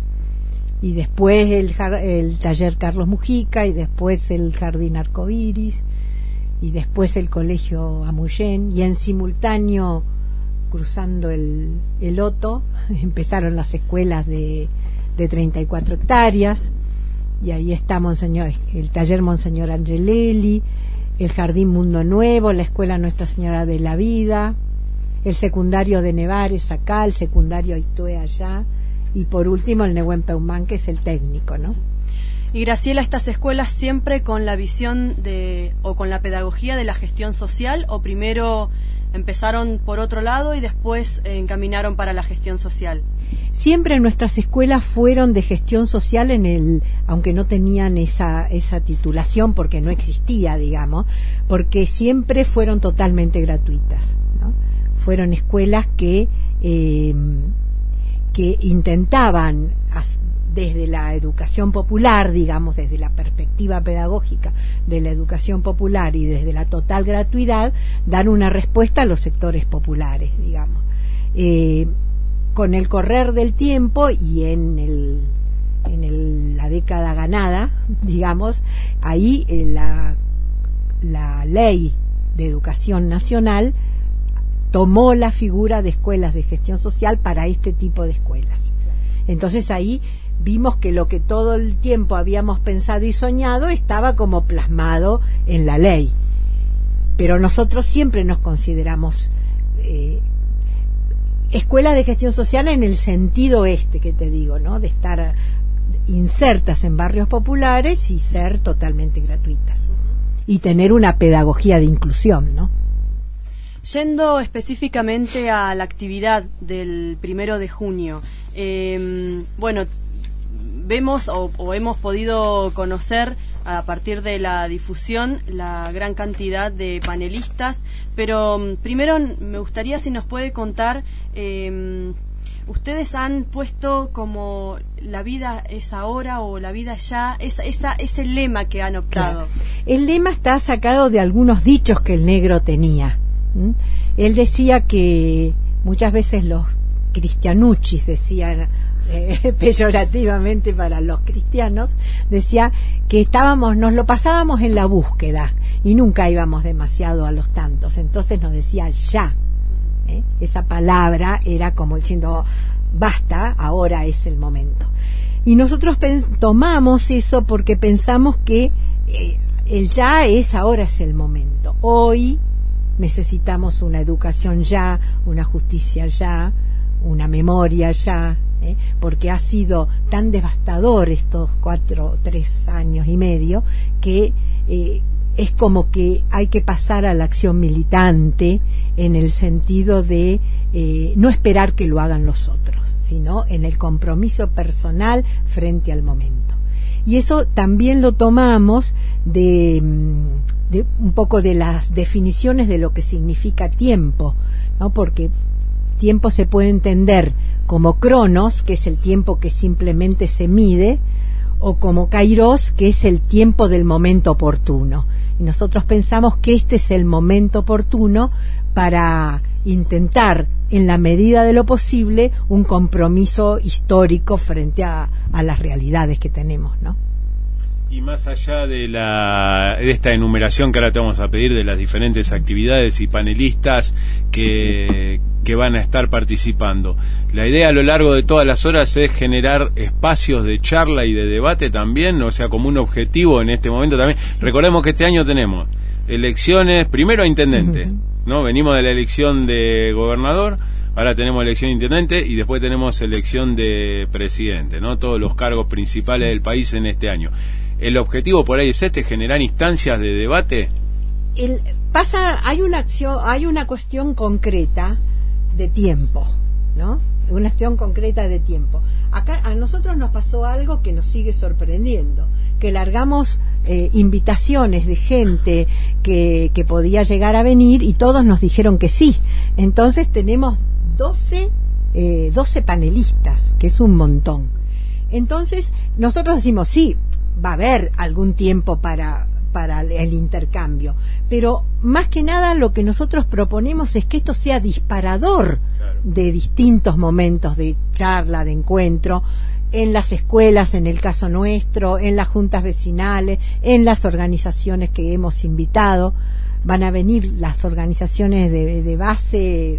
y después el, el taller Carlos Mujica, y después el jardín Arcoiris, y después el colegio Amullén, y en simultáneo, cruzando el, el Oto, empezaron las escuelas de, de treinta y cuatro hectáreas, y ahí está Monseñor, el taller Monseñor Angelelli, el Jardín Mundo Nuevo, la Escuela Nuestra Señora de la Vida, el secundario de Nevares acá, el secundario Aitue allá, y por último el Nehuen Peumán, que es el técnico, ¿no? Y Graciela, estas escuelas siempre con la visión de, o con la pedagogía de la gestión social, o primero empezaron por otro lado y después eh, encaminaron para la gestión social. Siempre nuestras escuelas fueron de gestión social, en el, aunque no tenían esa esa titulación porque no existía, digamos, porque siempre fueron totalmente gratuitas, ¿no? Fueron escuelas que eh, que intentaban, desde la educación popular, digamos, desde la perspectiva pedagógica de la educación popular y desde la total gratuidad, dar una respuesta a los sectores populares, digamos. Eh, con el correr del tiempo y en el en el, la década ganada, digamos, ahí eh, la, la ley de educación nacional tomó la figura de escuelas de gestión social para este tipo de escuelas. Entonces ahí vimos que lo que todo el tiempo habíamos pensado y soñado estaba como plasmado en la ley. Pero nosotros siempre nos consideramos eh, escuelas de gestión social en el sentido este que te digo, ¿no? De estar insertas en barrios populares y ser totalmente gratuitas. Y tener una pedagogía de inclusión, ¿no? Yendo específicamente a la actividad del primero de junio, eh, bueno, vemos o, o hemos podido conocer a partir de la difusión la gran cantidad de panelistas, pero um, primero me gustaría si nos puede contar, eh, ustedes han puesto como la vida es ahora o la vida ya, esa, esa, ese lema que han optado. Claro. El lema está sacado de algunos dichos que el negro tenía. ¿Mm? Él decía que muchas veces los cristianuchis decían eh, peyorativamente para los cristianos, decía que estábamos, nos lo pasábamos en la búsqueda y nunca íbamos demasiado a los tantos, entonces nos decía ya, ¿eh? Esa palabra era como diciendo basta, ahora es el momento, y nosotros tomamos eso porque pensamos que eh, el ya es, ahora es el momento, hoy necesitamos una educación ya, una justicia ya, una memoria ya, ¿eh? Porque ha sido tan devastador estos cuatro, tres años y medio que eh, es como que hay que pasar a la acción militante en el sentido de eh, no esperar que lo hagan los otros, sino en el compromiso personal frente al momento. Y eso también lo tomamos de, de un poco de las definiciones de lo que significa tiempo, ¿no? Porque tiempo se puede entender como cronos, que es el tiempo que simplemente se mide, o como Kairos, que es el tiempo del momento oportuno. Y nosotros pensamos que este es el momento oportuno para intentar, en la medida de lo posible, un compromiso histórico frente a, a las realidades que tenemos, ¿no? Y más allá de la de esta enumeración que ahora te vamos a pedir de las diferentes actividades y panelistas que, que van a estar participando, la idea a lo largo de todas las horas es generar espacios de charla y de debate también, o sea, como un objetivo en este momento también. Recordemos que este año tenemos elecciones, primero a intendente, uh-huh. ¿no? Venimos de la elección de gobernador, ahora tenemos elección de intendente y después tenemos elección de presidente, ¿no? Todos los cargos principales del país en este año. ¿El objetivo por ahí es este, generar instancias de debate? El, pasa, hay una acción, hay una cuestión concreta de tiempo, ¿no? Una cuestión concreta de tiempo. Acá a nosotros nos pasó algo que nos sigue sorprendiendo, que largamos eh, invitaciones de gente que, que podía llegar a venir y todos nos dijeron que sí. Entonces tenemos doce, eh, doce panelistas, que es un montón. Entonces nosotros decimos sí, va a haber algún tiempo para para el intercambio, pero más que nada lo que nosotros proponemos es que esto sea disparador claro. de distintos momentos de charla, de encuentro, en las escuelas, en el caso nuestro, en las juntas vecinales, en las organizaciones que hemos invitado. Van a venir las organizaciones de, de base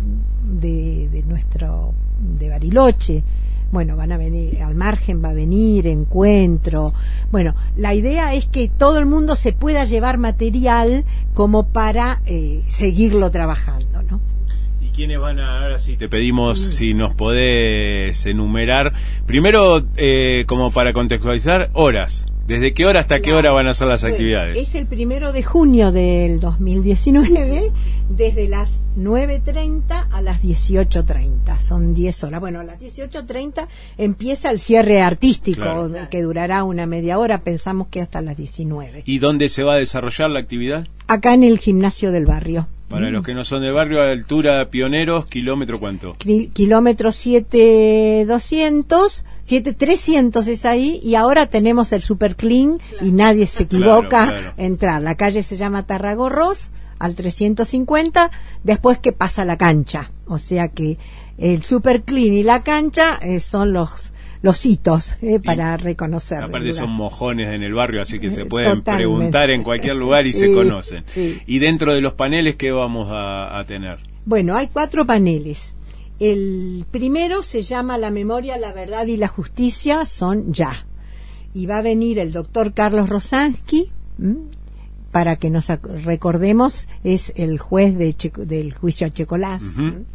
de, de nuestro, de Bariloche. Bueno, van a venir, al margen va a venir, encuentro. Bueno, la idea es que todo el mundo se pueda llevar material como para eh, seguirlo trabajando, ¿no? ¿Y quiénes van a, ahora sí te pedimos sí. si nos podés enumerar, primero eh, como para contextualizar, horas? ¿Desde qué hora hasta claro. qué hora van a ser las bueno, actividades? Es el primero de junio del dos mil diecinueve, desde las nueve treinta a las dieciocho treinta. Son diez horas. Bueno, a las dieciocho treinta empieza el cierre artístico, claro. que durará una media hora. Pensamos que hasta las diecinueve. ¿Y dónde se va a desarrollar la actividad? Acá en el gimnasio del barrio. Para los que no son de barrio, a altura Pioneros, ¿kilómetro cuánto? Ki- kilómetro siete doscientos, siete trescientos es ahí, y ahora tenemos el Super Clean, claro. y nadie se equivoca claro, claro. entrar. La calle se llama Tarragorros, al trescientos cincuenta, después que pasa la cancha. O sea que el Super Clean y la cancha eh, son los... los hitos eh, para reconocer. Aparte son mojones en el barrio, así que se pueden Totalmente. preguntar en cualquier lugar y sí, se conocen. Sí. Y dentro de los paneles, ¿qué vamos a, a tener? Bueno, hay cuatro paneles. El primero se llama La memoria, la verdad y la justicia son ya. Y va a venir el doctor Carlos Rosansky, ¿m? para que nos recordemos, es el juez de Checo, del juicio a Checolás. Uh-huh.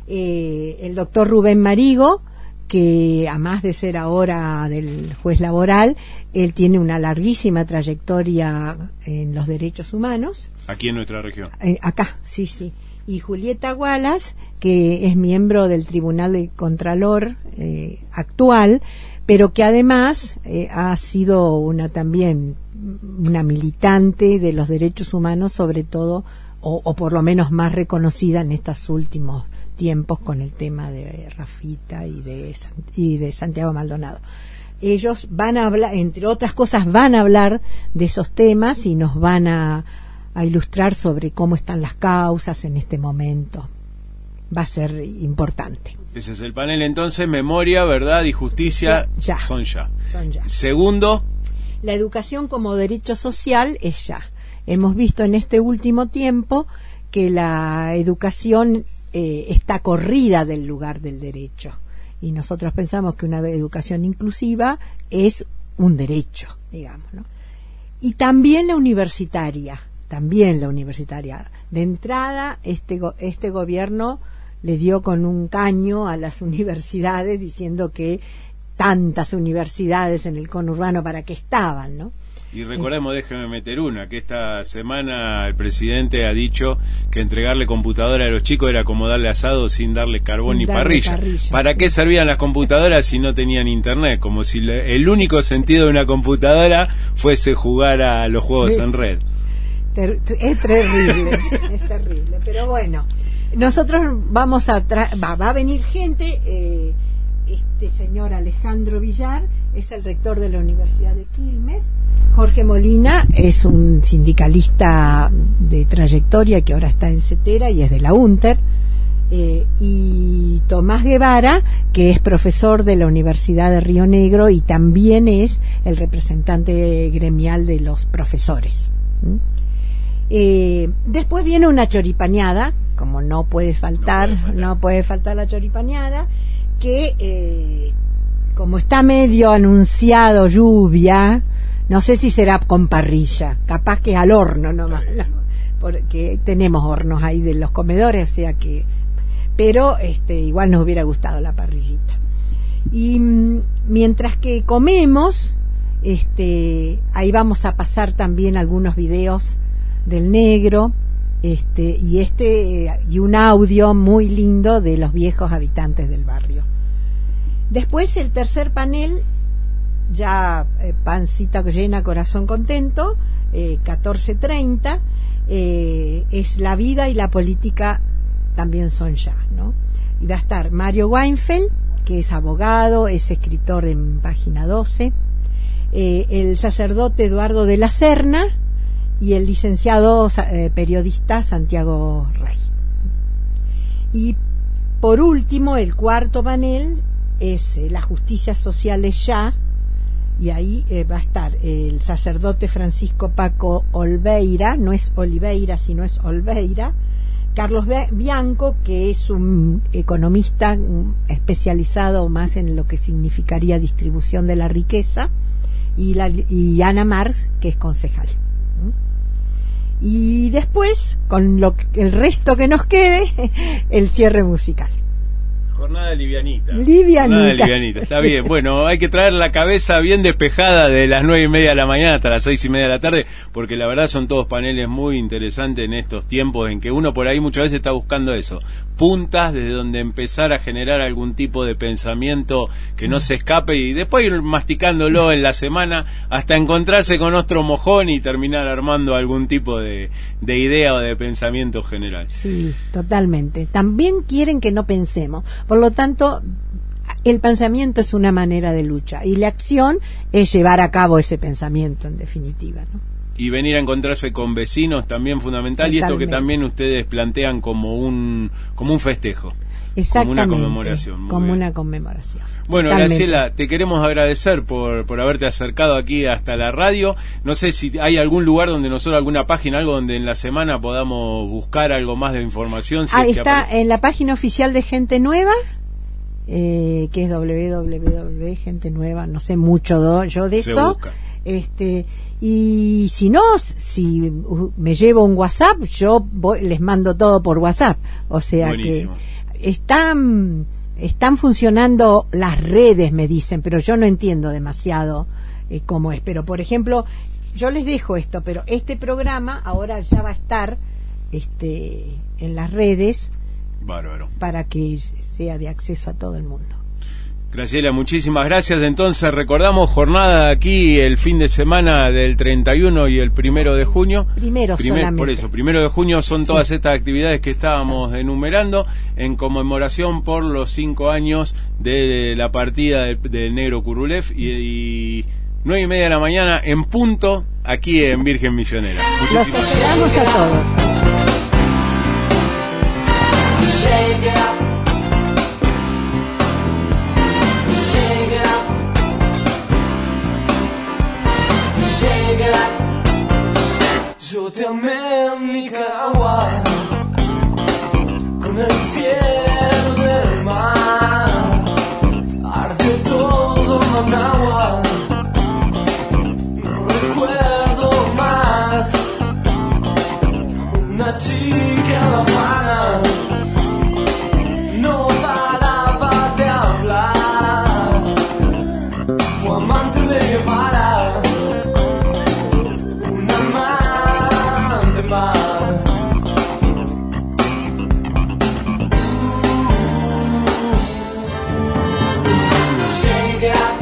eh, el doctor Rubén Marigo, que además de ser ahora del juez laboral, él tiene una larguísima trayectoria en los derechos humanos. Aquí en nuestra región. Eh, acá, sí, sí. Y Julieta Wallace, que es miembro del Tribunal de Contralor eh, actual, pero que además eh, ha sido una también una militante de los derechos humanos, sobre todo, o, o por lo menos más reconocida en estos últimos tiempos con el tema de Rafita y de y de Santiago Maldonado. Ellos van a hablar, entre otras cosas, van a hablar de esos temas y nos van a, a ilustrar sobre cómo están las causas en este momento. Va a ser importante. Ese es el panel entonces, memoria, verdad y justicia sí, ya. son ya. Son ya. Segundo, la educación como derecho social es ya. Hemos visto en este último tiempo que la educación eh, está corrida del lugar del derecho, y nosotros pensamos que una educación inclusiva es un derecho, digamos, ¿no? Y también la universitaria, también la universitaria. De entrada, este go- este gobierno le dio con un caño a las universidades diciendo que tantas universidades en el conurbano, ¿para qué estaban, no? Y recordemos, déjeme meter una, que esta semana el presidente ha dicho que entregarle computadora a los chicos era como darle asado sin darle carbón sin ni darle parrilla. parrilla. ¿Para qué servían las computadoras si no tenían internet? Como si le, el único sentido de una computadora fuese jugar a los juegos en red. Ter, es terrible, es terrible. Pero bueno, nosotros vamos a... Tra- va, va a venir gente... Eh, este señor Alejandro Villar es el rector de la Universidad de Quilmes. Jorge Molina es un sindicalista de trayectoria que ahora está en Cetera y es de la UNTER. Eh, y Tomás Guevara, que es profesor de la Universidad de Río Negro y también es el representante gremial de los profesores. ¿Mm? Eh, después viene una choripaneada, como no puede faltar, no puede faltar, no puede faltar la choripaneada, que eh, como está medio anunciado lluvia, no sé si será con parrilla, capaz que al horno nomás, ¿no? Porque tenemos hornos ahí de los comedores, o sea que, pero este igual nos hubiera gustado la parrillita. Y m- mientras que comemos, este ahí vamos a pasar también algunos videos del negro, este y este y un audio muy lindo de los viejos habitantes del barrio. Después el tercer panel, ya eh, pancita llena, corazón contento, eh, catorce treinta, eh, es la vida y la política también son ya, ¿no? Y va a estar Mario Weinfeld, que es abogado, es escritor en Página doce, eh, el sacerdote Eduardo de la Serna y el licenciado eh, periodista Santiago Rey. Y por último, el cuarto panel es eh, la justicia social es ya, y ahí eh, va a estar el sacerdote Francisco Paco Olveira, no es Oliveira sino es Olveira, Carlos Bianco, que es un economista especializado más en lo que significaría distribución de la riqueza, y, la, y Ana Marx, que es concejal. Y después, con lo que, el resto que nos quede, el cierre musical. Jornada livianita. Livianita. Jornada livianita, está bien. Bueno, hay que traer la cabeza bien despejada de las nueve y media de la mañana hasta las seis y media de la tarde, porque la verdad son todos paneles muy interesantes en estos tiempos en que uno por ahí muchas veces está buscando eso, puntas desde donde empezar a generar algún tipo de pensamiento que no se escape y después ir masticándolo en la semana hasta encontrarse con otro mojón y terminar armando algún tipo de, de idea o de pensamiento general. Sí, totalmente. También quieren que no pensemos. Por lo tanto, el pensamiento es una manera de lucha y la acción es llevar a cabo ese pensamiento, en definitiva, ¿no? Y venir a encontrarse con vecinos también fundamental. Totalmente. Y esto que también ustedes plantean como un como un festejo. Exactamente, como una conmemoración. Muy como bien. una conmemoración. Bueno, Totalmente. Graciela, te queremos agradecer por, por haberte acercado aquí hasta la radio. No sé si hay algún lugar donde nosotros, alguna página, algo donde en la semana podamos buscar algo más de información. Si Ahí es que está, aparece. en la página oficial de Gente Nueva, eh, que es doble u doble u doble u punto gente nueva, no sé mucho do, yo de Se eso. busca. Este, y si no, si uh, me llevo un WhatsApp, yo voy, les mando todo por WhatsApp. O sea Buenísimo. que están están funcionando las redes, me dicen, pero yo no entiendo demasiado eh, cómo es. Pero por ejemplo, yo les dejo esto, pero este programa ahora ya va a estar este en las redes. Bárbaro. Para que sea de acceso a todo el mundo. Graciela, muchísimas gracias. Entonces recordamos jornada aquí el fin de semana del treinta y uno y el primero de junio. Primero Primer, solamente. Por eso, primero de junio son todas Sí. estas actividades que estábamos enumerando en conmemoración por los cinco años de la partida del, del negro Kurulef y, y nueve y media de la mañana en punto aquí en Virgen Misionera. Los esperamos a todos. Shake it up. Shake it up. Shake it up. Yo te amé en Nicaragua con el cielo del mar. Arde todo Managua. No recuerdo más una chica en La Habana. No paraba de hablar, fue amante de Guevara, un amante más. Shake it up,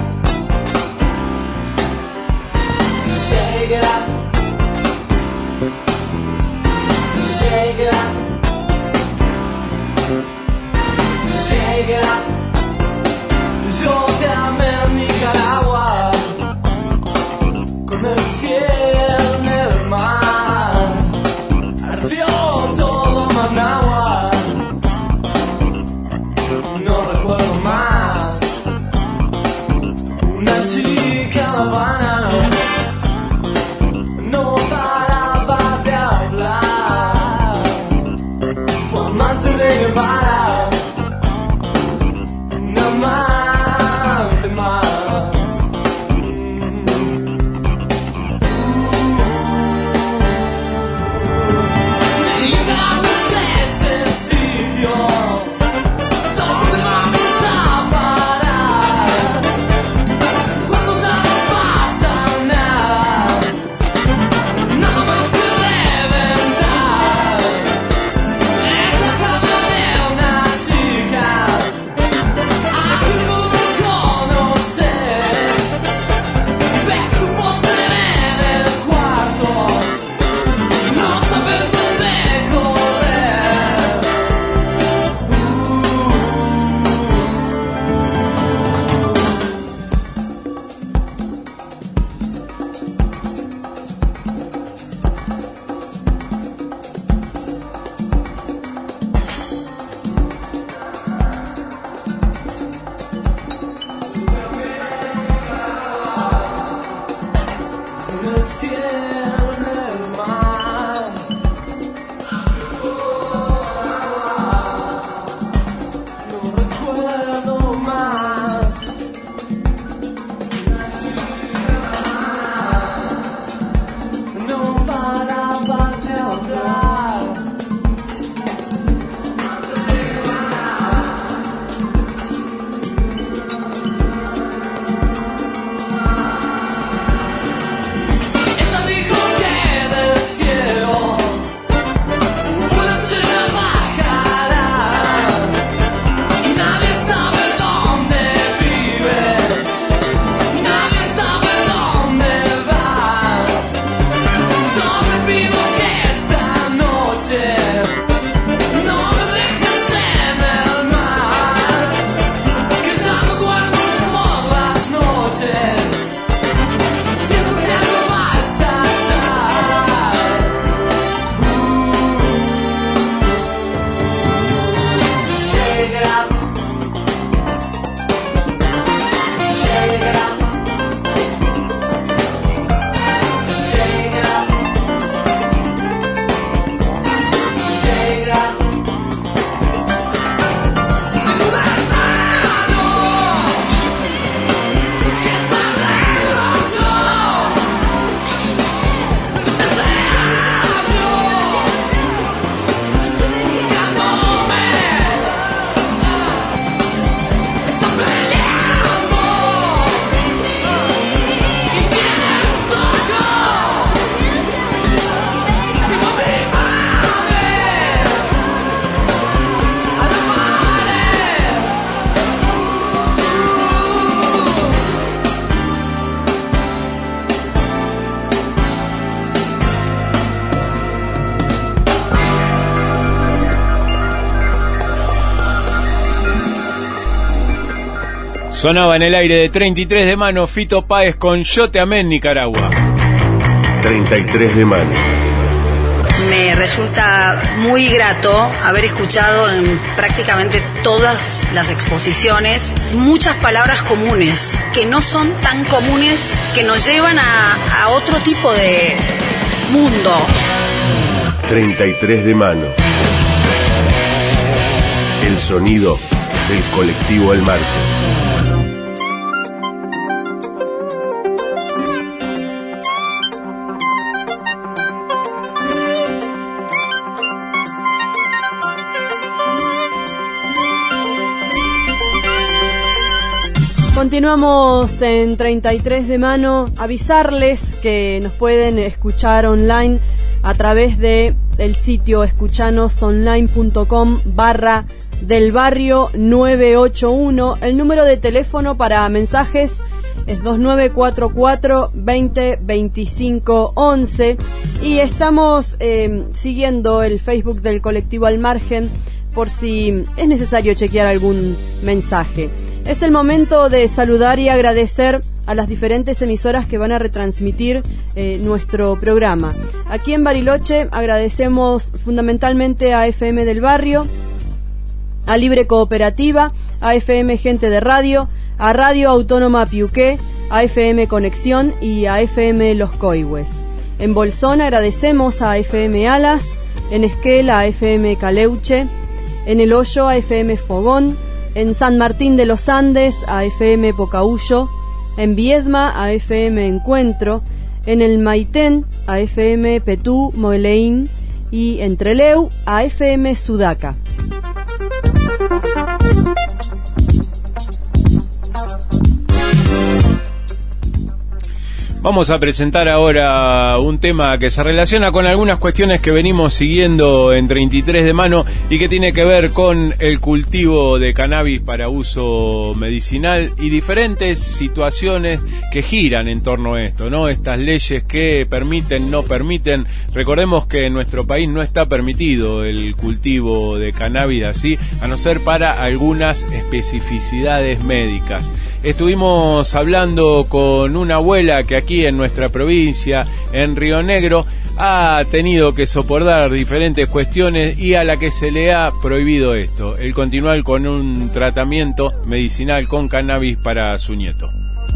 shake it up, shake una chica Habana no paraba de hablar, fue amante de Guevara, un amante más. Sonaba en el aire de treinta y tres de mano Fito Páez con Yo te amé en Nicaragua. treinta y tres de mano. Me resulta muy grato haber escuchado en prácticamente todas las exposiciones muchas palabras comunes, que no son tan comunes, que nos llevan a, a otro tipo de mundo. treinta y tres de mano. El sonido del colectivo El Margen. Continuamos en treinta y tres de mano. Avisarles que nos pueden escuchar online a través de el sitio escuchanosonline.com barra del barrio nueve ocho uno. El número de teléfono para mensajes es dos nueve cuatro cuatro, veinte, veinticinco, once. Y estamos eh, siguiendo el Facebook del colectivo Al Margen por si es necesario chequear algún mensaje. Es el momento de saludar y agradecer a las diferentes emisoras que van a retransmitir eh, nuestro programa. Aquí en Bariloche agradecemos fundamentalmente a F M del Barrio, a Libre Cooperativa, a F M Gente de Radio, a Radio Autónoma Piuqué, A F M Conexión y a F M Los Coihues. En Bolsón agradecemos a F M Alas, en Esquel a F M Caleuche, en El Hoyo a F M Fogón, en San Martín de los Andes a F M Pocahuyo, en Viedma a F M Encuentro, en el Maitén a F M Petú Moeleín y en Trelew a F M Sudaca. Vamos a presentar ahora un tema que se relaciona con algunas cuestiones que venimos siguiendo en treinta y tres de mano y que tiene que ver con el cultivo de cannabis para uso medicinal y diferentes situaciones que giran en torno a esto, ¿no? Estas leyes que permiten, no permiten. Recordemos que en nuestro país no está permitido el cultivo de cannabis así, a no ser para algunas especificidades médicas. Estuvimos hablando con una abuela que aquí en nuestra provincia, en Río Negro, ha tenido que soportar diferentes cuestiones y a la que se le ha prohibido esto, el continuar con un tratamiento medicinal con cannabis para su nieto.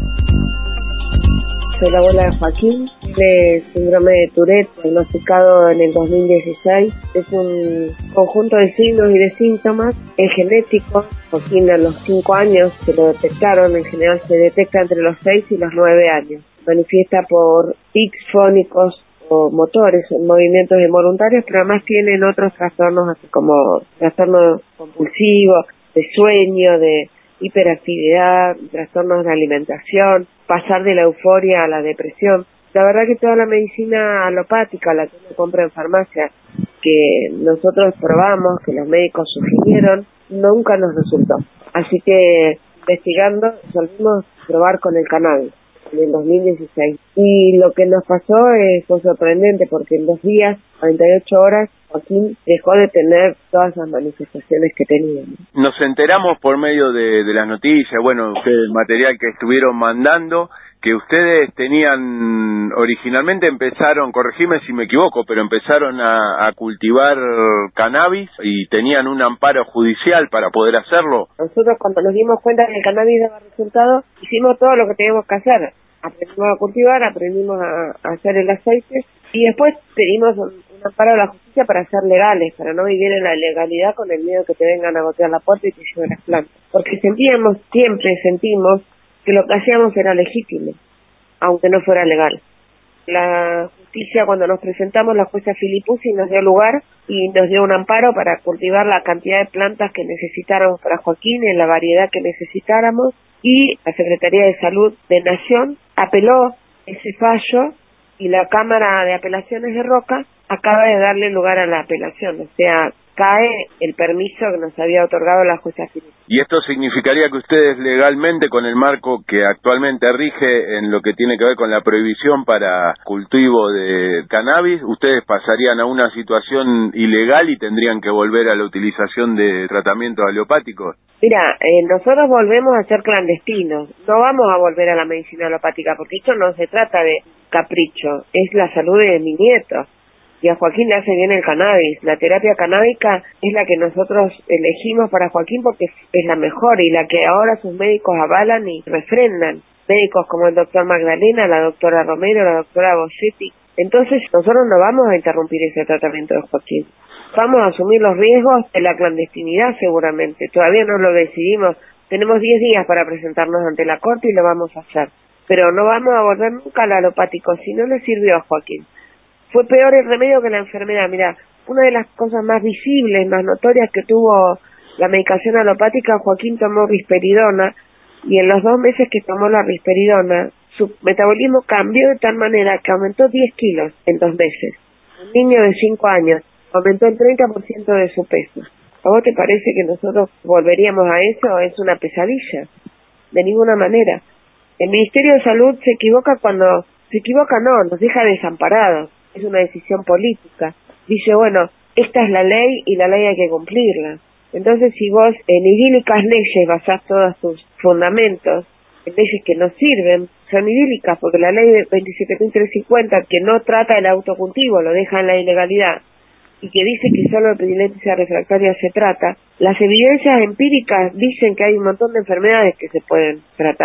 Soy la abuela de Joaquín, de síndrome de Tourette, diagnosticado en el dos mil dieciséis. Es un conjunto de signos y de síntomas, es genético. Joaquín a los cinco años se lo detectaron, en general se detecta entre los seis y los nueve años. Manifiesta por tics fónicos o motores, movimientos involuntarios, pero además tienen otros trastornos, así como trastornos compulsivos, de sueño, de hiperactividad, trastornos de alimentación, pasar de la euforia a la depresión. La verdad que toda la medicina alopática, la que uno compra en farmacia, que nosotros probamos, que los médicos sugirieron, nunca nos resultó. Así que, investigando, resolvimos probar con el cannabis en el dos mil dieciséis. Y lo que nos pasó eh, fue sorprendente, porque en dos días, cuarenta y ocho horas, Joaquín dejó de tener todas las manifestaciones que tenía. Nos enteramos por medio de, de las noticias, bueno, el material que estuvieron mandando, que ustedes tenían, originalmente empezaron, corregime si me equivoco, pero empezaron a, a cultivar cannabis y tenían un amparo judicial para poder hacerlo. Nosotros cuando nos dimos cuenta que el cannabis daba resultados, hicimos todo lo que teníamos que hacer. Aprendimos a cultivar, aprendimos a, a hacer el aceite y después pedimos un, un amparo a la justicia para ser legales, para no vivir en la ilegalidad con el miedo que te vengan a golpear la puerta y te lleven las plantas. Porque sentíamos, siempre sentimos, que lo que hacíamos era legítimo, aunque no fuera legal. La justicia, cuando nos presentamos, la jueza Filipuzzi nos dio lugar y nos dio un amparo para cultivar la cantidad de plantas que necesitáramos para Joaquín, en la variedad que necesitáramos, y la Secretaría de Salud de Nación apeló ese fallo y la Cámara de Apelaciones de Roca acaba de darle lugar a la apelación, o sea, cae el permiso que nos había otorgado la jueza Filipuzzi. ¿Y esto significaría que ustedes legalmente, con el marco que actualmente rige en lo que tiene que ver con la prohibición para cultivo de cannabis, ustedes pasarían a una situación ilegal y tendrían que volver a la utilización de tratamientos alopáticos? Mira, eh, nosotros volvemos a ser clandestinos, no vamos a volver a la medicina alopática, porque esto no se trata de capricho, es la salud de mi nieto. Y a Joaquín le hace bien el cannabis. La terapia canábica es la que nosotros elegimos para Joaquín porque es la mejor y la que ahora sus médicos avalan y refrendan. Médicos como el doctor Magdalena, la doctora Romero, la doctora Boschetti. Entonces nosotros no vamos a interrumpir ese tratamiento de Joaquín. Vamos a asumir los riesgos de la clandestinidad seguramente. Todavía no lo decidimos. Tenemos diez días para presentarnos ante la corte y lo vamos a hacer. Pero no vamos a volver nunca al alopático si no le sirvió a Joaquín. Fue peor el remedio que la enfermedad. Mira, una de las cosas más visibles, más notorias que tuvo la medicación alopática, Joaquín tomó risperidona y en los dos meses que tomó la risperidona, su metabolismo cambió de tal manera que aumentó diez kilos en dos meses. Un niño de cinco años aumentó el treinta por ciento de su peso. ¿A vos te parece que nosotros volveríamos a eso? Es una pesadilla. De ninguna manera. El Ministerio de Salud se equivoca cuando... Se equivoca no, nos deja desamparados. Es una decisión política. Dice, bueno, esta es la ley y la ley hay que cumplirla. Entonces, si vos en idílicas leyes basás todos tus fundamentos en leyes que no sirven, son idílicas, porque la ley de veintisiete mil trescientos cincuenta, que no trata el autocultivo, lo deja en la ilegalidad, y que dice que solo de epilepsia refractaria se trata, las evidencias empíricas dicen que hay un montón de enfermedades que se pueden tratar.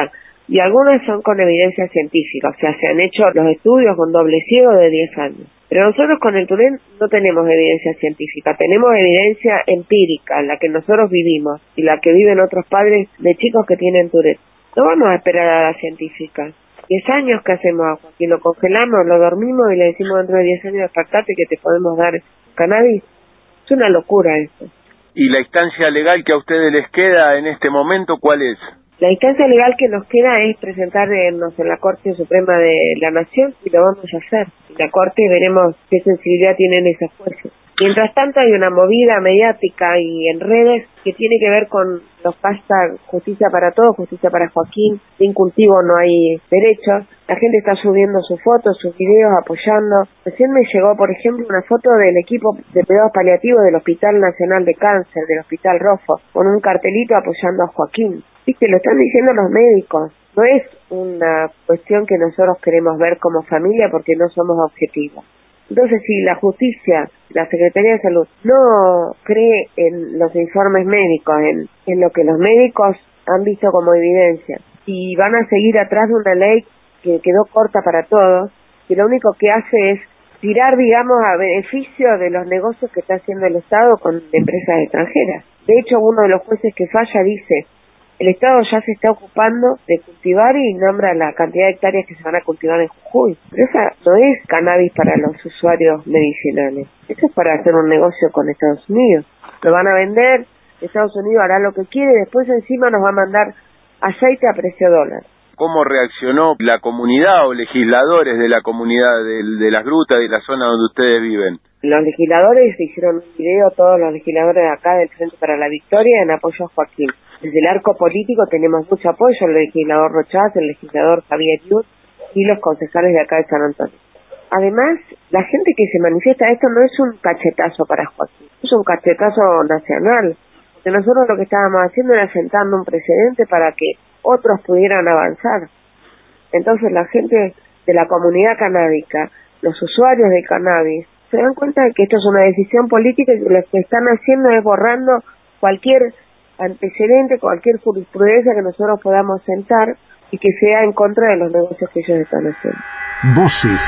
y algunas son con evidencia científica, o sea, se han hecho los estudios con doble ciego de diez años. Pero nosotros con el Tourette no tenemos evidencia científica, tenemos evidencia empírica, la que nosotros vivimos y la que viven otros padres de chicos que tienen Tourette. No vamos a esperar a la científica. Diez años que hacemos a Joaquín, lo congelamos, lo dormimos y le decimos dentro de diez años despertate que te podemos dar cannabis. Es una locura eso. ¿Y la instancia legal que a ustedes les queda en este momento, cuál es? La instancia legal que nos queda es presentarnos en la Corte Suprema de la Nación y lo vamos a hacer. En la Corte veremos qué sensibilidad tienen esas jueces. Mientras tanto hay una movida mediática y en redes que tiene que ver con los hashtags justicia para todos, justicia para Joaquín, sin cultivo no hay derechos. La gente está subiendo sus fotos, sus videos, apoyando. Recién me llegó, por ejemplo, una foto del equipo de cuidados paliativos del Hospital Nacional de Cáncer, del Hospital Rofo, con un cartelito apoyando a Joaquín. Viste, lo están diciendo los médicos. No es una cuestión que nosotros queremos ver como familia porque no somos objetivos. Entonces, si la justicia, la Secretaría de Salud, no cree en los informes médicos, en, en lo que los médicos han visto como evidencia, y van a seguir atrás de una ley que quedó corta para todos, que lo único que hace es tirar, digamos, a beneficio de los negocios que está haciendo el Estado con empresas extranjeras. De hecho, uno de los jueces que falla dice, el Estado ya se está ocupando de cultivar y nombra la cantidad de hectáreas que se van a cultivar en Jujuy. Pero esa no es cannabis para los usuarios medicinales. Eso es para hacer un negocio con Estados Unidos. Lo van a vender, Estados Unidos hará lo que quiere y después encima nos va a mandar aceite a precio dólar. ¿Cómo reaccionó la comunidad o legisladores de la comunidad de, de las grutas, de la zona donde ustedes viven? Los legisladores hicieron un video, todos los legisladores de acá del Frente para la Victoria, en apoyo a Joaquín. Desde el arco político tenemos mucho apoyo, el legislador Rochaz, el legislador Javier Yud y los concejales de acá de San Antonio. Además, la gente que se manifiesta, esto no es un cachetazo para Joaquín, es un cachetazo nacional. Porque nosotros lo que estábamos haciendo era sentando un precedente para que otros pudieran avanzar. Entonces la gente de la comunidad canábica, los usuarios del cannabis, se dan cuenta de que esto es una decisión política y que lo que están haciendo es borrando cualquier antecedente, cualquier jurisprudencia que nosotros podamos sentar y que sea en contra de los negocios que ellos están haciendo. Voces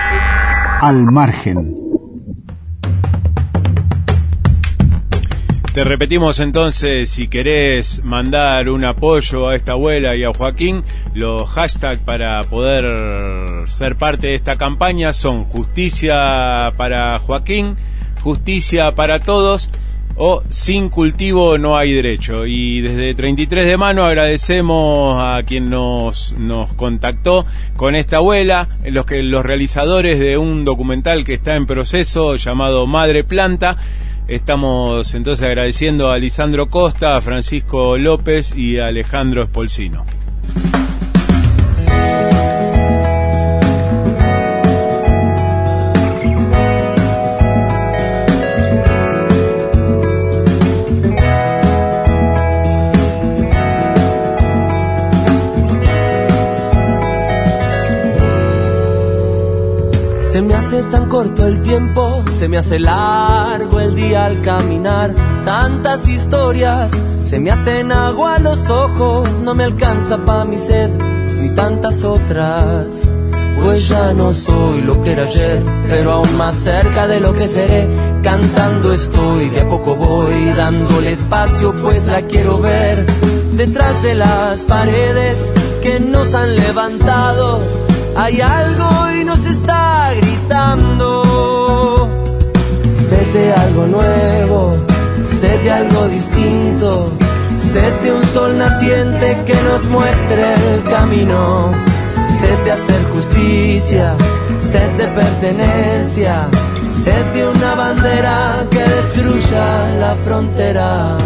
al margen. Te repetimos entonces, si querés mandar un apoyo a esta abuela y a Joaquín, los hashtags para poder ser parte de esta campaña son justicia para Joaquín, justicia para todos o sin cultivo no hay derecho. Y desde treinta y tres de mano agradecemos a quien nos, nos contactó con esta abuela, los, que, los realizadores de un documental que está en proceso llamado Madre Planta. Estamos entonces agradeciendo a Lisandro Costa, a Francisco López y a Alejandro Espolsino. Se me hace tan corto el tiempo, se me hace largo el día al caminar. Tantas historias, se me hacen agua a los ojos. No me alcanza pa' mi sed, ni tantas otras. Pues ya no soy lo que era ayer, pero aún más cerca de lo que seré. Cantando estoy, de a poco voy dándole espacio, pues la quiero ver. Detrás de las paredes que nos han levantado hay algo y nos está gritando. Sed de algo nuevo, sed de algo distinto, sed de un sol naciente que nos muestre el camino. Sed de hacer justicia, sed de pertenencia, sed de una bandera que destruya la frontera.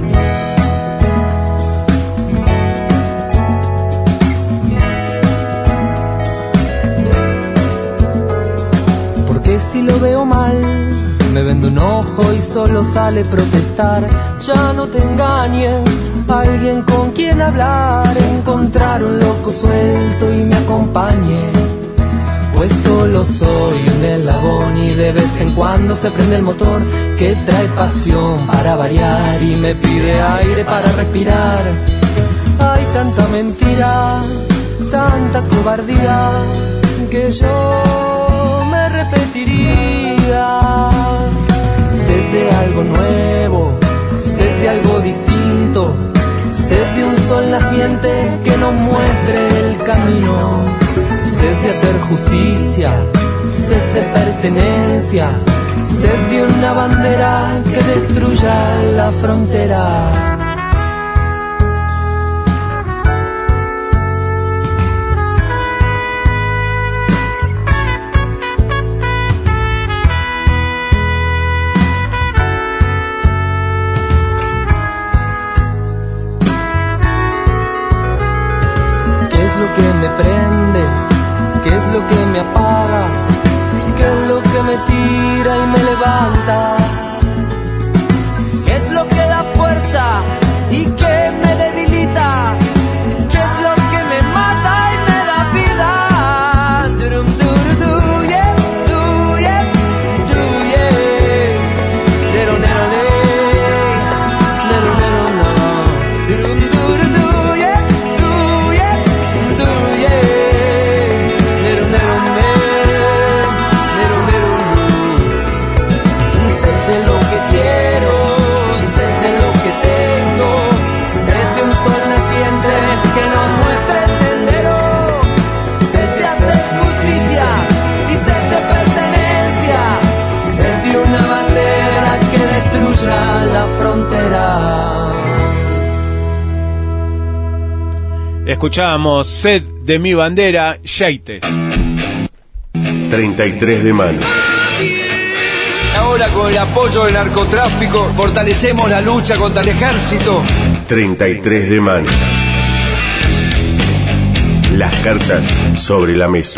Si lo veo mal, me vendo un ojo y solo sale protestar. Ya no te engañes, alguien con quien hablar, encontrar un loco suelto y me acompañe. Pues solo soy un eslabón y de vez en cuando se prende el motor que trae pasión para variar y me pide aire para respirar. Hay tanta mentira, tanta cobardía que yo me repetiría. Sed de algo nuevo, sed de algo distinto, sed de un sol naciente que nos muestre el camino, sed de hacer justicia, sed de pertenencia, sed de una bandera que destruya la frontera. ¿Qué me prende? ¿Qué es lo que me apaga? ¿Qué es lo que me tira y me levanta? ¿Qué es lo que da fuerza y qué me debilita? ¿Qué es lo que me mata y me da vida? Durum, duru, du, yeah, du, yeah, du, yeah. Nero, nero, le, nero, nero, no. Durum, duru, du, yeah, du, yeah, du, yeah. Nero, nero, ne, nero, nero, no. Sé de lo que quiero, sé de lo que tengo, sé de un sol naciente que nos muestre el sendero, sé de hacer justicia y sé de pertenencia, sé de una bandera que destruya la frontera. Escuchábamos Sed de mi bandera, Yaites. treinta y tres de mayo. Ahora con el apoyo del narcotráfico fortalecemos la lucha contra el ejército. treinta y tres de mayo. Las cartas sobre la mesa.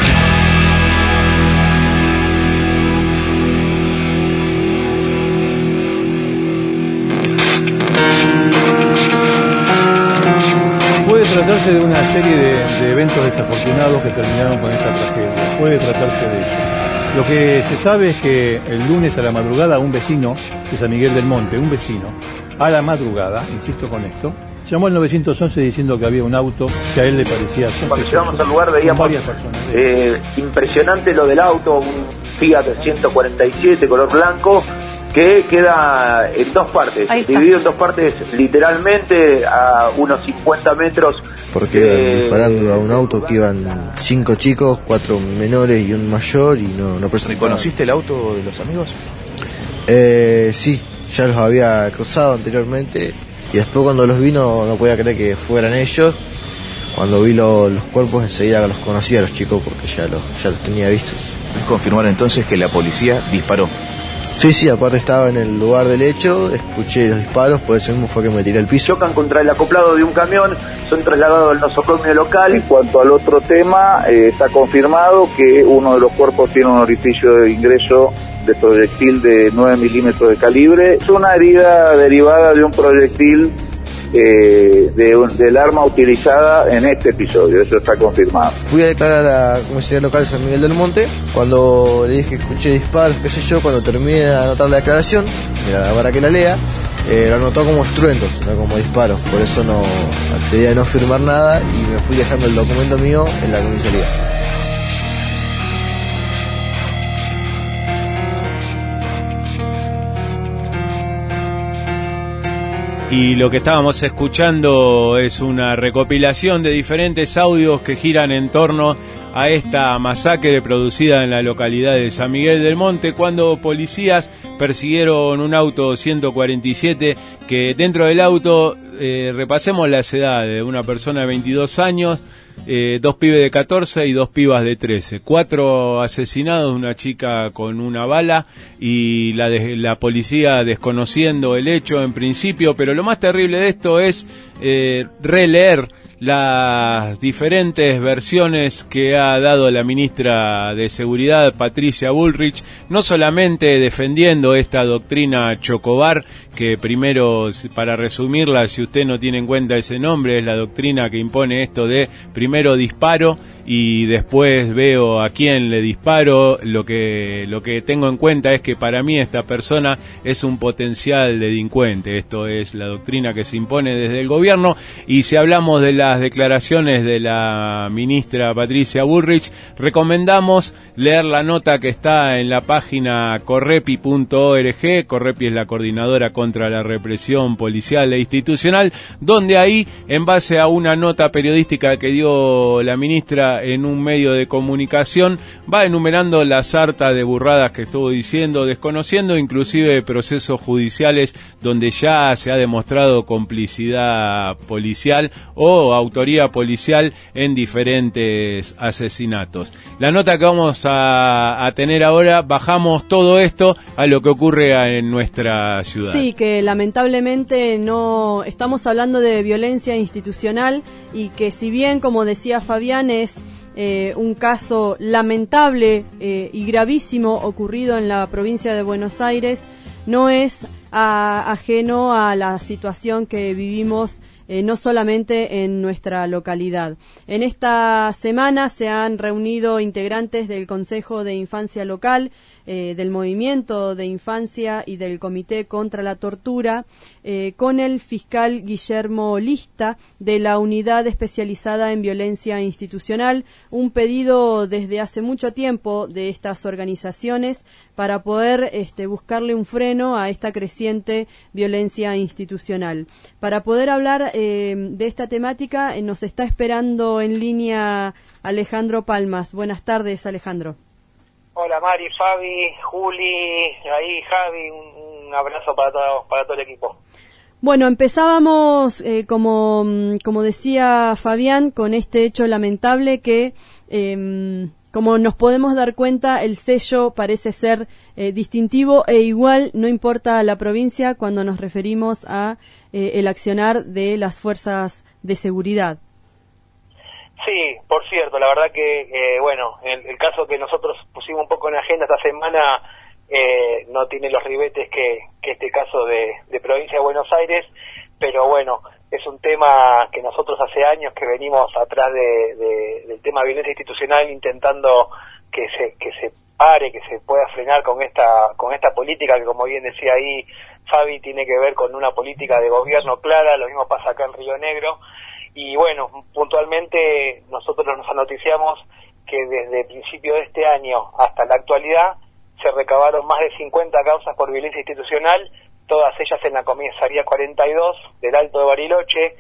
Puede tratarse de una serie de, de eventos desafortunados que terminaron con esta tragedia. Puede tratarse de eso. Lo que se sabe es que el lunes a la madrugada un vecino de San Miguel del Monte, un vecino, a la madrugada, insisto con esto, llamó al nueve once diciendo que había un auto que a él le parecía sospechoso. Cuando llegamos al lugar veíamos eh, impresionante lo del auto, un Fiat ciento cuarenta y siete color blanco, que queda en dos partes, dividido en dos partes literalmente a unos cincuenta metros. Porque iban disparando a un auto que iban cinco chicos, cuatro menores y un mayor y no, no presentaban. ¿Reconociste el auto de los amigos? Eh, sí, ya los había cruzado anteriormente y después cuando los vi no, no podía creer que fueran ellos. Cuando vi lo, los cuerpos enseguida los conocía a los chicos porque ya los, ya los tenía vistos. ¿Puedes confirmar entonces que la policía disparó? Sí, sí, aparte estaba en el lugar del hecho, escuché los disparos, por eso mismo fue que me tiré al piso. Chocan contra el acoplado de un camión, son trasladados al nosocomio local. En cuanto al otro tema, eh, está confirmado que uno de los cuerpos tiene un orificio de ingreso de proyectil de nueve milímetros de calibre. Es una herida derivada de un proyectil eh, de un, del arma utilizada en este episodio, eso está confirmado. Fui a declarar a la comisaría local de San Miguel del Monte. Cuando le dije que escuché disparos, qué sé yo, cuando terminé de anotar la declaración, mira, para que la lea, eh, lo anotó como estruendos, no como disparos. Por eso no accedí a no firmar nada y me fui dejando el documento mío en la comisaría. Y lo que estábamos escuchando es una recopilación de diferentes audios que giran en torno a esta masacre producida en la localidad de San Miguel del Monte, cuando policías persiguieron un auto ciento cuarenta y siete que dentro del auto, eh, repasemos las edades, una persona de veintidós años, eh, dos pibes de catorce y dos pibas de trece, cuatro asesinados, una chica con una bala y la, de, la policía desconociendo el hecho en principio, pero lo más terrible de esto es eh, releer las diferentes versiones que ha dado la ministra de Seguridad, Patricia Bullrich, no solamente defendiendo esta doctrina Chocobar, que primero, para resumirla, si usted no tiene en cuenta ese nombre, es la doctrina que impone esto de primero disparo y después veo a quién le disparo, lo que lo que tengo en cuenta es que para mí esta persona es un potencial delincuente. Esto es la doctrina que se impone desde el gobierno. Y si hablamos de las declaraciones de la ministra Patricia Bullrich, recomendamos leer la nota que está en la página correpi punto org. Correpi es la Coordinadora contra la Represión Policial e Institucional, donde ahí, en base a una nota periodística que dio la ministra en un medio de comunicación, va enumerando la sarta de burradas que estuvo diciendo, desconociendo inclusive procesos judiciales donde ya se ha demostrado complicidad policial o autoría policial en diferentes asesinatos. La nota que vamos a, a tener ahora, bajamos todo esto a lo que ocurre en nuestra ciudad. Sí, que lamentablemente no estamos hablando de violencia institucional y que si bien, como decía Fabián, es eh, un caso lamentable eh, y gravísimo ocurrido en la provincia de Buenos Aires, no es a, ajeno a la situación que vivimos eh, no solamente en nuestra localidad. En esta semana se han reunido integrantes del Consejo de Infancia Local, eh, del Movimiento de Infancia y del Comité contra la Tortura, eh, con el fiscal Guillermo Lista de la Unidad Especializada en Violencia Institucional, un pedido desde hace mucho tiempo de estas organizaciones para poder este, buscarle un freno a esta creciente violencia institucional. Para poder hablar eh, de esta temática, eh, nos está esperando en línea Alejandro Palmas. Buenas tardes, Alejandro. Hola Mari, Fabi, Juli, ahí Javi, un, un abrazo para todo, para todo el equipo. Bueno, empezábamos, eh, como, como decía Fabián, con este hecho lamentable que, eh, como nos podemos dar cuenta, el sello parece ser eh, distintivo e igual, no importa la provincia, cuando nos referimos a eh, el accionar de las fuerzas de seguridad. Sí, por cierto, la verdad que, eh, bueno, el, el caso que nosotros pusimos un poco en la agenda esta semana eh, no tiene los ribetes que, que este caso de, de provincia de Buenos Aires, pero bueno, es un tema que nosotros hace años que venimos atrás de, de, del tema de violencia institucional, intentando que se que se pare, que se pueda frenar con esta con esta política que, como bien decía ahí Fabi, tiene que ver con una política de gobierno clara. Lo mismo pasa acá en Río Negro. Y bueno, puntualmente nosotros nos anoticiamos que desde el principio de este año hasta la actualidad se recabaron más de cincuenta causas por violencia institucional, todas ellas en la comisaría cuarenta y dos del Alto de Bariloche,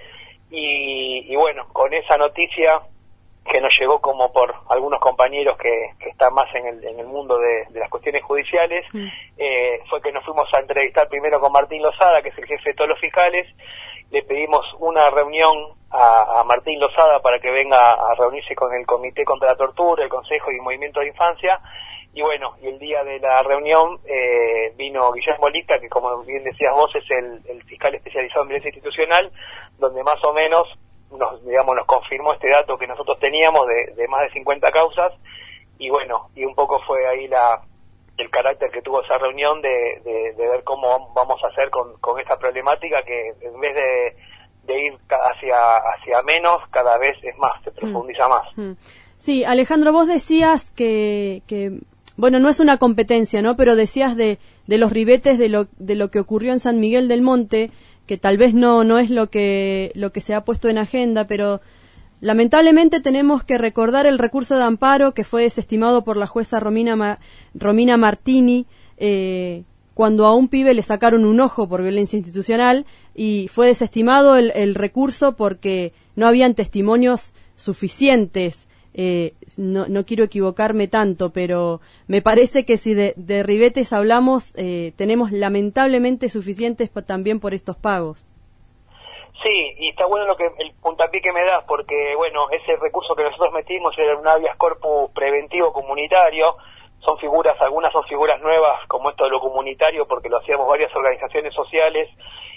y, y bueno, con esa noticia que nos llegó como por algunos compañeros que, que están más en el, en el mundo de, de las cuestiones judiciales, mm. eh, fue que nos fuimos a entrevistar primero con Martín Lozada, que es el jefe de todos los fiscales. Le pedimos una reunión a, a Martín Lozada para que venga a reunirse con el Comité contra la Tortura, el Consejo y Movimiento de Infancia, y bueno, y el día de la reunión eh, vino Guillermo Lista, que como bien decías vos es el, el fiscal especializado en violencia institucional, donde más o menos nos, digamos, nos confirmó este dato que nosotros teníamos de, de más de cincuenta causas, y bueno, y un poco fue ahí la el carácter que tuvo esa reunión de, de, de ver cómo vamos a hacer con, con esta problemática que en vez de, de ir hacia hacia menos, cada vez es más, se profundiza mm. más. Mm. Sí, Alejandro, vos decías que, que, bueno, no es una competencia, ¿no? Pero decías de, de los ribetes de lo, de lo que ocurrió en San Miguel del Monte, que tal vez no, no es lo que, lo que se ha puesto en agenda, pero lamentablemente tenemos que recordar el recurso de amparo que fue desestimado por la jueza Romina, Ma- Romina Martini, eh, cuando a un pibe le sacaron un ojo por violencia institucional, y fue desestimado el, el recurso porque no habían testimonios suficientes. Eh, no, no quiero equivocarme tanto, pero me parece que si de, de ribetes hablamos, eh, tenemos lamentablemente suficientes pa- también por estos pagos. Sí, y está bueno lo que el puntapié que me das, porque bueno, ese recurso que nosotros metimos era un habeas corpus preventivo comunitario. Son figuras, algunas son figuras nuevas, como esto de lo comunitario, porque lo hacíamos varias organizaciones sociales,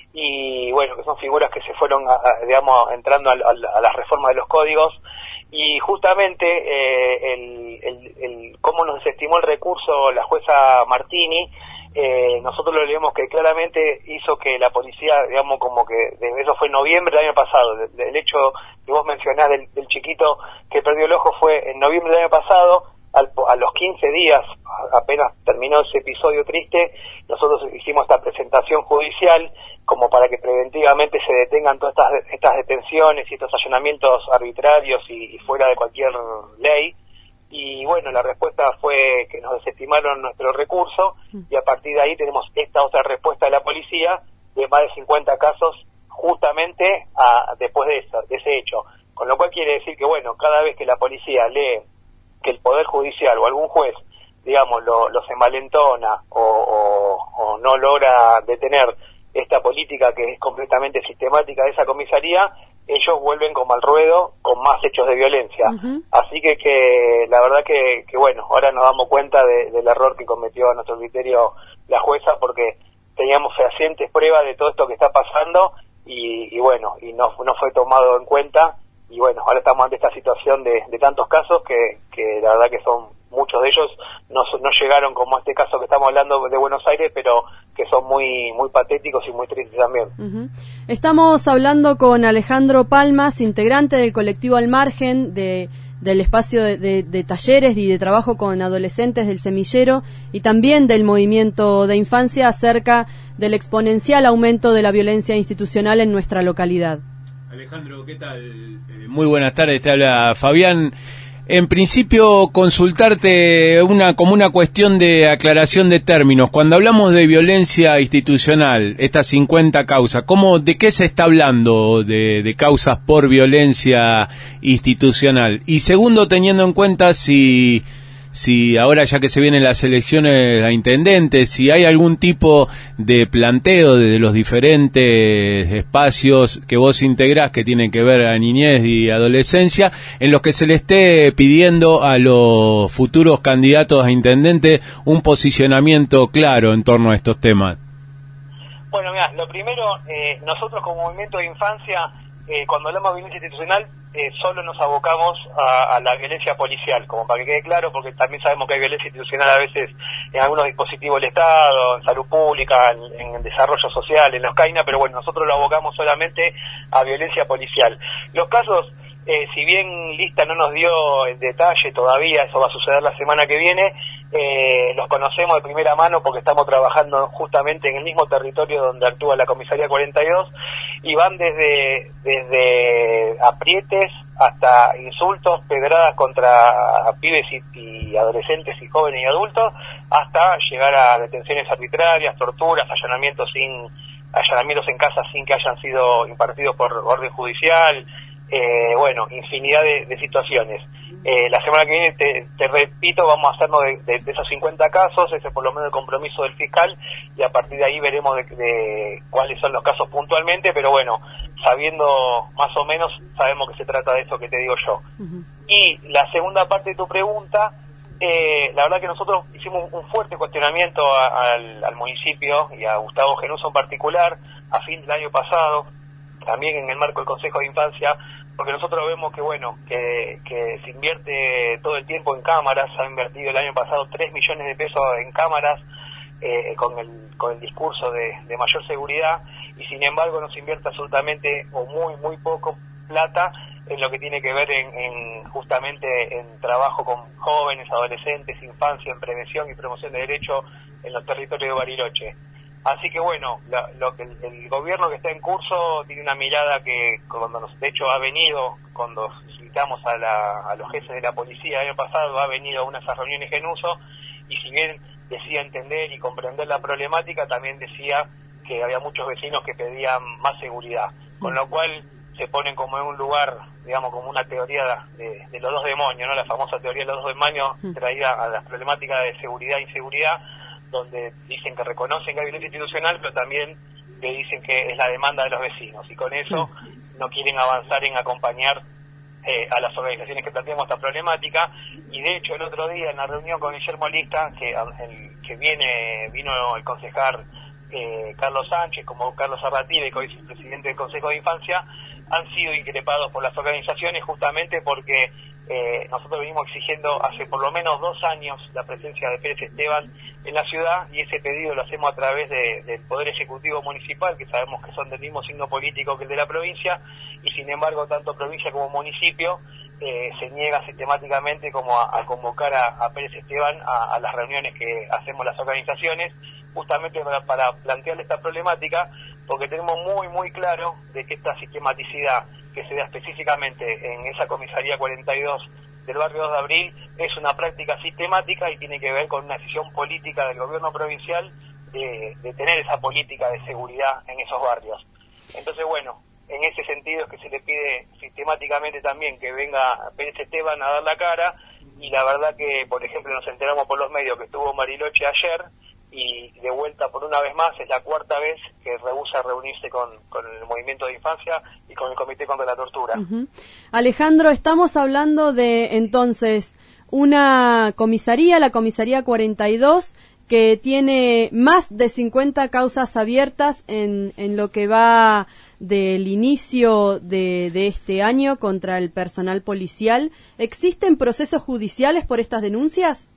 y bueno, que son figuras que se fueron, a, a, digamos, entrando a, a, a la reforma de los códigos, y justamente eh, el, el, el cómo nos desestimó el recurso la jueza Martini, eh, nosotros lo leemos que claramente hizo que la policía, digamos, como que, eso fue en noviembre del año pasado, el, el hecho que vos mencionás del, del chiquito que perdió el ojo fue en noviembre del año pasado. Al, a los quince días, apenas terminó ese episodio triste, nosotros hicimos esta presentación judicial como para que preventivamente se detengan todas estas, estas detenciones y estos allanamientos arbitrarios y, y fuera de cualquier ley. Y bueno, la respuesta fue que nos desestimaron nuestro recurso y a partir de ahí tenemos esta otra respuesta de la policía de más de cincuenta casos justamente a, después de, eso, de ese hecho. Con lo cual quiere decir que bueno, cada vez que la policía lee que el Poder Judicial o algún juez, digamos, lo, los envalentona o, o, o no logra detener esta política que es completamente sistemática de esa comisaría, ellos vuelven como al ruedo con más hechos de violencia. Uh-huh. Así que, que la verdad que, que bueno, ahora nos damos cuenta de, del error que cometió a nuestro criterio la jueza, porque teníamos fehacientes pruebas de todo esto que está pasando y, y bueno, y no, no fue tomado en cuenta. Y bueno, ahora estamos ante esta situación de, de tantos casos que, que la verdad que son muchos de ellos, no, no llegaron como este caso que estamos hablando de Buenos Aires, pero que son muy muy patéticos y muy tristes también. Uh-huh. Estamos hablando con Alejandro Palmas, integrante del colectivo Al Margen, de, del espacio de, de, de talleres y de trabajo con adolescentes del Semillero y también del movimiento de infancia acerca del exponencial aumento de la violencia institucional en nuestra localidad. Alejandro, ¿qué tal? Eh, muy buenas tardes, te habla Fabián. En principio, consultarte una como una cuestión de aclaración de términos. Cuando hablamos de violencia institucional, estas cincuenta causas, ¿cómo, de qué se está hablando de, de causas por violencia institucional? Y segundo, teniendo en cuenta si... si ahora ya que se vienen las elecciones a intendentes, si hay algún tipo de planteo de los diferentes espacios que vos integrás que tienen que ver a niñez y adolescencia, en los que se le esté pidiendo a los futuros candidatos a intendente un posicionamiento claro en torno a estos temas. Bueno, mira, lo primero, eh, nosotros como movimiento de infancia, eh, cuando hablamos de violencia institucional, Eh, solo nos abocamos a, a la violencia policial, como para que quede claro, porque también sabemos que hay violencia institucional a veces en algunos dispositivos del Estado, en salud pública, en, en el desarrollo social, en los CAINA, pero bueno, nosotros lo abocamos solamente a violencia policial. Los casos, eh, si bien Lista no nos dio el detalle todavía, eso va a suceder la semana que viene, eh, los conocemos de primera mano porque estamos trabajando justamente en el mismo territorio donde actúa la Comisaría cuarenta y dos, y van desde desde aprietes hasta insultos, pedradas contra pibes y, y adolescentes y jóvenes y adultos, hasta llegar a detenciones arbitrarias, torturas, allanamientos sin allanamientos en casa sin que hayan sido impartidos por orden judicial, eh, bueno, infinidad de, de situaciones. Eh, la semana que viene, te, te repito, vamos a hacernos de, de, de esos cincuenta casos, ese es por lo menos el compromiso del fiscal, y a partir de ahí veremos de, de cuáles son los casos puntualmente, pero bueno, sabiendo más o menos, sabemos que se trata de eso que te digo yo. Uh-huh. Y la segunda parte de tu pregunta, eh, la verdad que nosotros hicimos un fuerte cuestionamiento a, al, al municipio y a Gustavo Genuso en particular, a fin del año pasado, también en el marco del Consejo de Infancia, porque nosotros vemos que bueno, que, que se invierte todo el tiempo en cámaras, se ha invertido el año pasado tres millones de pesos en cámaras, eh, con el con el discurso de, de mayor seguridad, y sin embargo no se invierte absolutamente o muy muy poco plata en lo que tiene que ver en, en justamente en trabajo con jóvenes, adolescentes, infancia, en prevención y promoción de derechos en los territorios de Bariloche. Así que bueno, la, lo que el, el gobierno que está en curso tiene una mirada que cuando nos, de hecho ha venido, cuando citamos a, la, a los jefes de la policía el año pasado, ha venido a una de esas reuniones en uso, y si bien decía entender y comprender la problemática, también decía que había muchos vecinos que pedían más seguridad, con lo cual se ponen como en un lugar, digamos, como una teoría de, de los dos demonios, ¿no? La famosa teoría de los dos demonios traída a las problemáticas de seguridad e inseguridad, donde dicen que reconocen que hay violencia institucional, pero también le dicen que es la demanda de los vecinos, y con eso no quieren avanzar en acompañar eh, a las organizaciones que planteamos esta problemática. Y de hecho el otro día en la reunión con Guillermo Lista, que, el, que viene vino el concejal eh, Carlos Sánchez, como Carlos Arratire, que hoy es el presidente del Consejo de Infancia, han sido increpados por las organizaciones justamente porque Eh, nosotros venimos exigiendo hace por lo menos dos años la presencia de Pérez Esteban en la ciudad, y ese pedido lo hacemos a través de, del Poder Ejecutivo Municipal, que sabemos que son del mismo signo político que el de la provincia, y sin embargo tanto provincia como municipio eh, se niega sistemáticamente como a, a convocar a, a Pérez Esteban a, a las reuniones que hacemos las organizaciones, justamente para, para plantearle esta problemática, porque tenemos muy muy claro de que esta sistematicidad que se da específicamente en esa comisaría cuarenta y dos del barrio dos de abril es una práctica sistemática y tiene que ver con una decisión política del gobierno provincial de, de tener esa política de seguridad en esos barrios. Entonces, bueno, en ese sentido es que se le pide sistemáticamente también que venga Pérez Esteban a dar la cara, y la verdad que, por ejemplo, nos enteramos por los medios que estuvo Bariloche ayer, y de vuelta por una vez más, es la cuarta vez que rehúsa reunirse con, con el Movimiento de Infancia y con el Comité contra la Tortura. Uh-huh. Alejandro, estamos hablando de, entonces, una comisaría, la comisaría cuarenta y dos, que tiene más de cincuenta causas abiertas en, en lo que va del inicio de, de este año contra el personal policial. ¿Existen procesos judiciales por estas denuncias?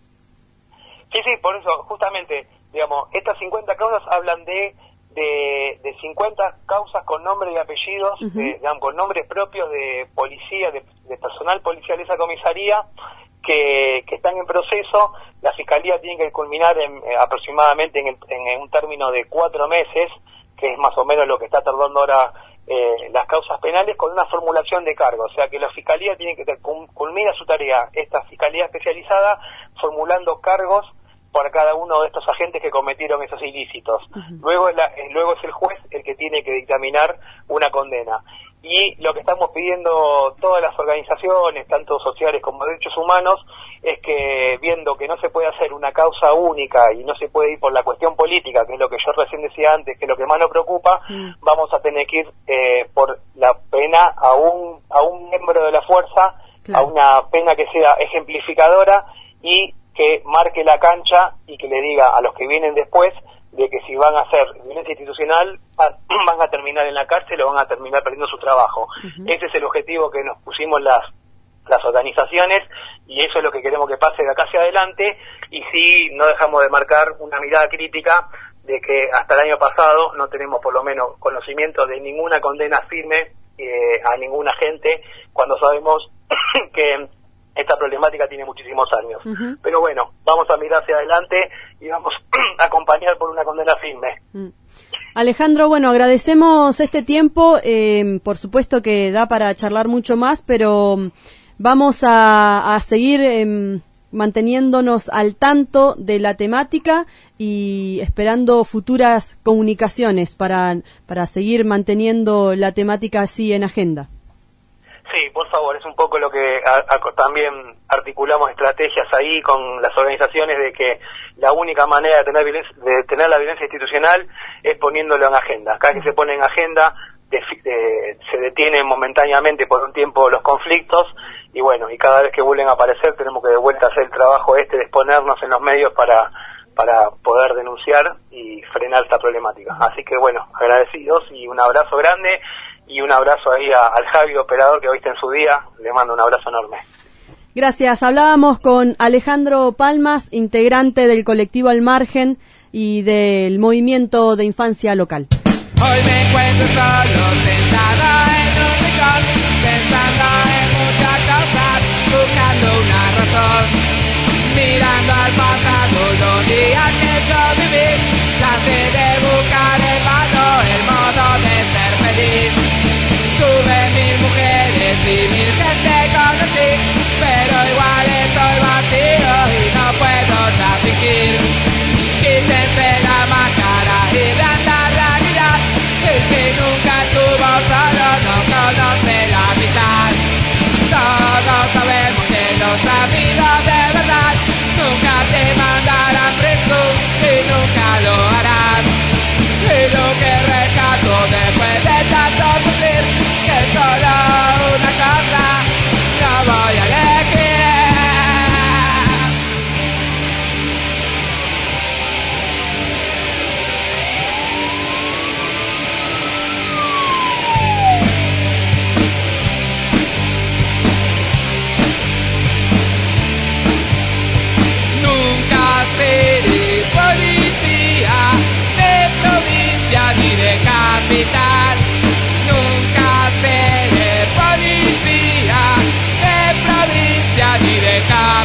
Sí, sí, por eso, justamente, digamos, estas cincuenta causas hablan de de, de cincuenta causas con nombre y apellidos, uh-huh. de, digamos, con nombres propios de policía, de, de personal policial de esa comisaría, que, que están en proceso. La Fiscalía tiene que culminar en, eh, aproximadamente en, el, en, en un término de cuatro meses, que es más o menos lo que está tardando ahora eh, las causas penales, con una formulación de cargo. O sea que la Fiscalía tiene que culminar su tarea, esta Fiscalía especializada, formulando cargos para cada uno de estos agentes que cometieron esos ilícitos. Uh-huh. Luego, es la, luego es el juez el que tiene que dictaminar una condena. Y lo que estamos pidiendo todas las organizaciones, tanto sociales como de derechos humanos, es que, viendo que no se puede hacer una causa única y no se puede ir por la cuestión política, que es lo que yo recién decía antes, que es lo que más nos preocupa, mm. vamos a tener que ir eh, por la pena a un, a un miembro de la fuerza, claro. a una pena que sea ejemplificadora y que marque la cancha y que le diga a los que vienen después de que si van a hacer violencia institucional van a terminar en la cárcel o van a terminar perdiendo su trabajo. Uh-huh. Ese es el objetivo que nos pusimos las las organizaciones, y eso es lo que queremos que pase de acá hacia adelante. Y sí, no dejamos de marcar una mirada crítica de que hasta el año pasado no tenemos por lo menos conocimiento de ninguna condena firme eh, a ninguna agente, cuando sabemos que esta problemática tiene muchísimos años. Uh-huh. Pero bueno, vamos a mirar hacia adelante y vamos a acompañar por una condena firme. Uh-huh. Alejandro, bueno, agradecemos este tiempo, eh, por supuesto que da para charlar mucho más, pero vamos a, a seguir eh, manteniéndonos al tanto de la temática y esperando futuras comunicaciones para, para seguir manteniendo la temática así en agenda. Sí, por favor, es un poco lo que a, a, también articulamos estrategias ahí con las organizaciones, de que la única manera de tener violencia, de tener la violencia institucional es poniéndolo en agenda. Cada que se pone en agenda de, de, se detienen momentáneamente por un tiempo los conflictos, y bueno, y cada vez que vuelven a aparecer tenemos que de vuelta hacer el trabajo este de exponernos en los medios para para poder denunciar y frenar esta problemática. Así que bueno, agradecidos y un abrazo grande. Y un abrazo ahí a, al Javi, operador, que hoy está en su día. Le mando un abrazo enorme. Gracias. Hablábamos con Alejandro Palmas, integrante del colectivo Al Margen y del movimiento de infancia local. Hoy me encuentro solo, sentada en un rincón, pensando en muchas cosas, buscando una razón. Mirando al pasado, los días que yo viví, traté de buscar el paso, el modo de ser feliz. Tuve mil mujeres y mil gente conocí, pero igual estoy vacío y no puedo ya fingir. Quítense la máscara y vean la realidad. El que nunca estuvo solo no conoce la mitad. Todos sabemos que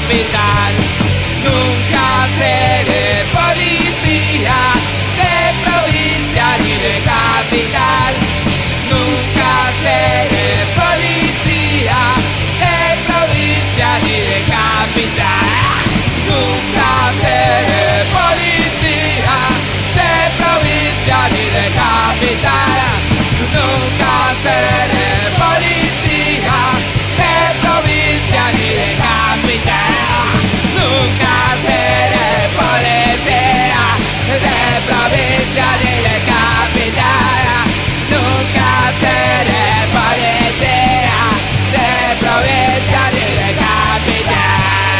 capital. Nunca seré policía de provincia ni de capital. Nunca seré policía de provincia ni de capital. Nunca seré policía de provincia ni de capital. Nunca seré policía de provincia ni de capital. Nunca seré policía de provincia ni de capital. Nunca seré policía de provincia ni de capital.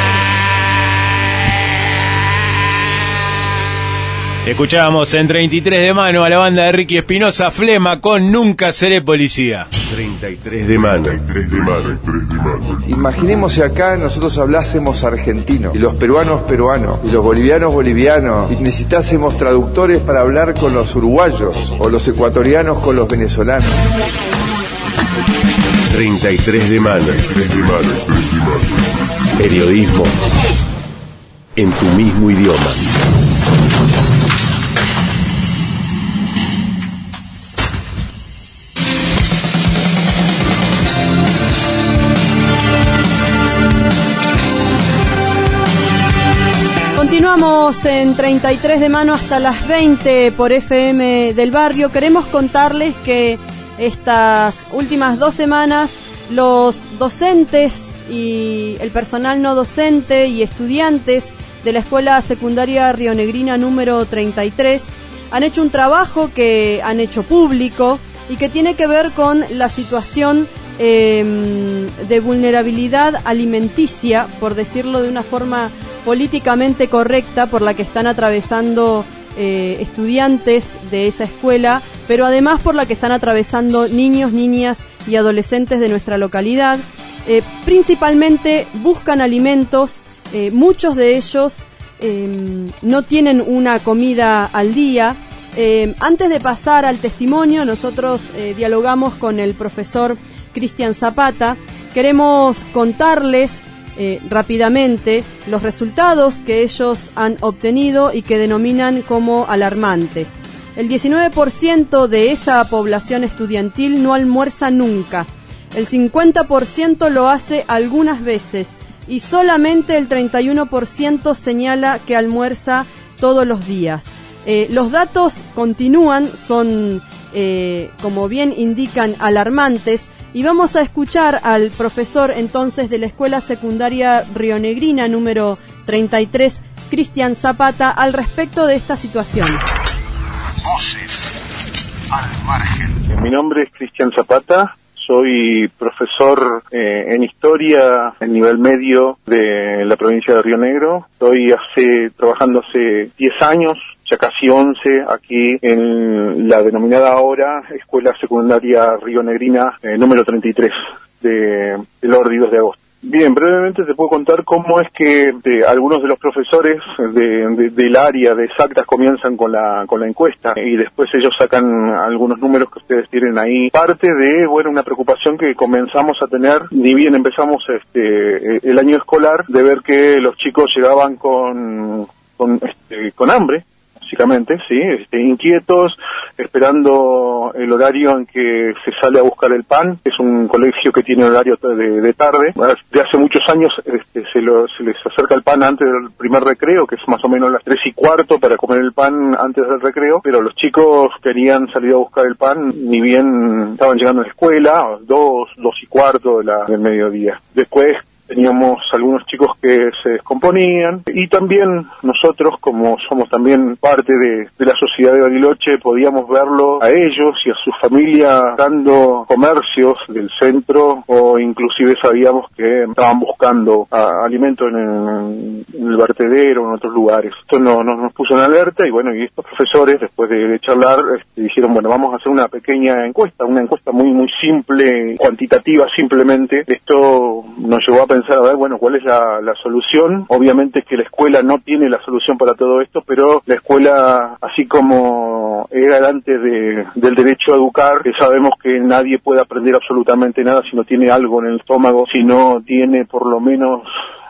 Escuchábamos en treinta y tres de mano a la banda de Ricky Espinosa, Flema con Nunca seré policía. treinta y tres de mano. Imaginemos si acá nosotros hablásemos argentino, y los peruanos peruanos, y los bolivianos bolivianos, y necesitásemos traductores para hablar con los uruguayos, o los ecuatorianos con los venezolanos. treinta y tres de mano. Periodismo en tu mismo idioma. Continuamos en treinta y tres de mano hasta las veinte por F M del Barrio. Queremos contarles que estas últimas dos semanas los docentes y el personal no docente y estudiantes de la Escuela Secundaria Rionegrina número treinta y tres han hecho un trabajo que han hecho público y que tiene que ver con la situación eh, de vulnerabilidad alimenticia, por decirlo de una forma políticamente correcta, por la que están atravesando eh, estudiantes de esa escuela, pero además por la que están atravesando niños, niñas y adolescentes de nuestra localidad. Eh, principalmente buscan alimentos, eh, muchos de ellos eh, no tienen una comida al día. Eh, antes de pasar al testimonio, nosotros eh, dialogamos con el profesor Cristian Zapata. Queremos contarles Eh, rápidamente los resultados que ellos han obtenido y que denominan como alarmantes. El diecinueve por ciento de esa población estudiantil no almuerza nunca, el cincuenta por ciento lo hace algunas veces y solamente el treinta y uno por ciento señala que almuerza todos los días. Eh, los datos continúan, son, eh, como bien indican, alarmantes. Y vamos a escuchar al profesor entonces de la Escuela Secundaria Rionegrina número treinta y tres, Cristian Zapata, al respecto de esta situación. Voces al margen. Mi nombre es Cristian Zapata, soy profesor eh, en Historia en nivel medio de la provincia de Río Negro. Estoy hace, trabajando hace diez años, ya casi once, aquí en la denominada ahora Escuela Secundaria Rionegrina eh, número treinta y tres de, de Lordi dos de agosto. Bien, brevemente te puedo contar cómo es que de, algunos de los profesores de, de, del área de exactas comienzan con la con la encuesta y después ellos sacan algunos números que ustedes tienen ahí. Parte de, bueno, una preocupación que comenzamos a tener, ni bien empezamos este el año escolar, de ver que los chicos llegaban con con, este, con hambre, básicamente, sí, este, inquietos, esperando el horario en que se sale a buscar el pan. Es un colegio que tiene horario de, de tarde. De hace muchos años este, se, lo, se les acerca el pan antes del primer recreo, que es más o menos las tres y cuarto para comer el pan antes del recreo, pero los chicos querían salir a buscar el pan, ni bien estaban llegando a la escuela, dos, dos y cuarto de la, del mediodía. Después teníamos algunos chicos que se descomponían y también nosotros, como somos también parte de, de la sociedad de Bariloche, podíamos verlo a ellos y a sus familias dando comercios del centro, o inclusive sabíamos que estaban buscando a, alimento en el, en el vertedero o en otros lugares. Esto no, no, nos puso en alerta y bueno, y estos profesores, después de, de charlar, este, dijeron, bueno, vamos a hacer una pequeña encuesta, una encuesta muy muy simple, cuantitativa simplemente. Esto nos llevó a pensar, a ver, bueno, ¿cuál es la, la solución? Obviamente que la escuela no tiene la solución para todo esto, pero la escuela, así como es garante de, del derecho a educar, que sabemos que nadie puede aprender absolutamente nada si no tiene algo en el estómago, si no tiene por lo menos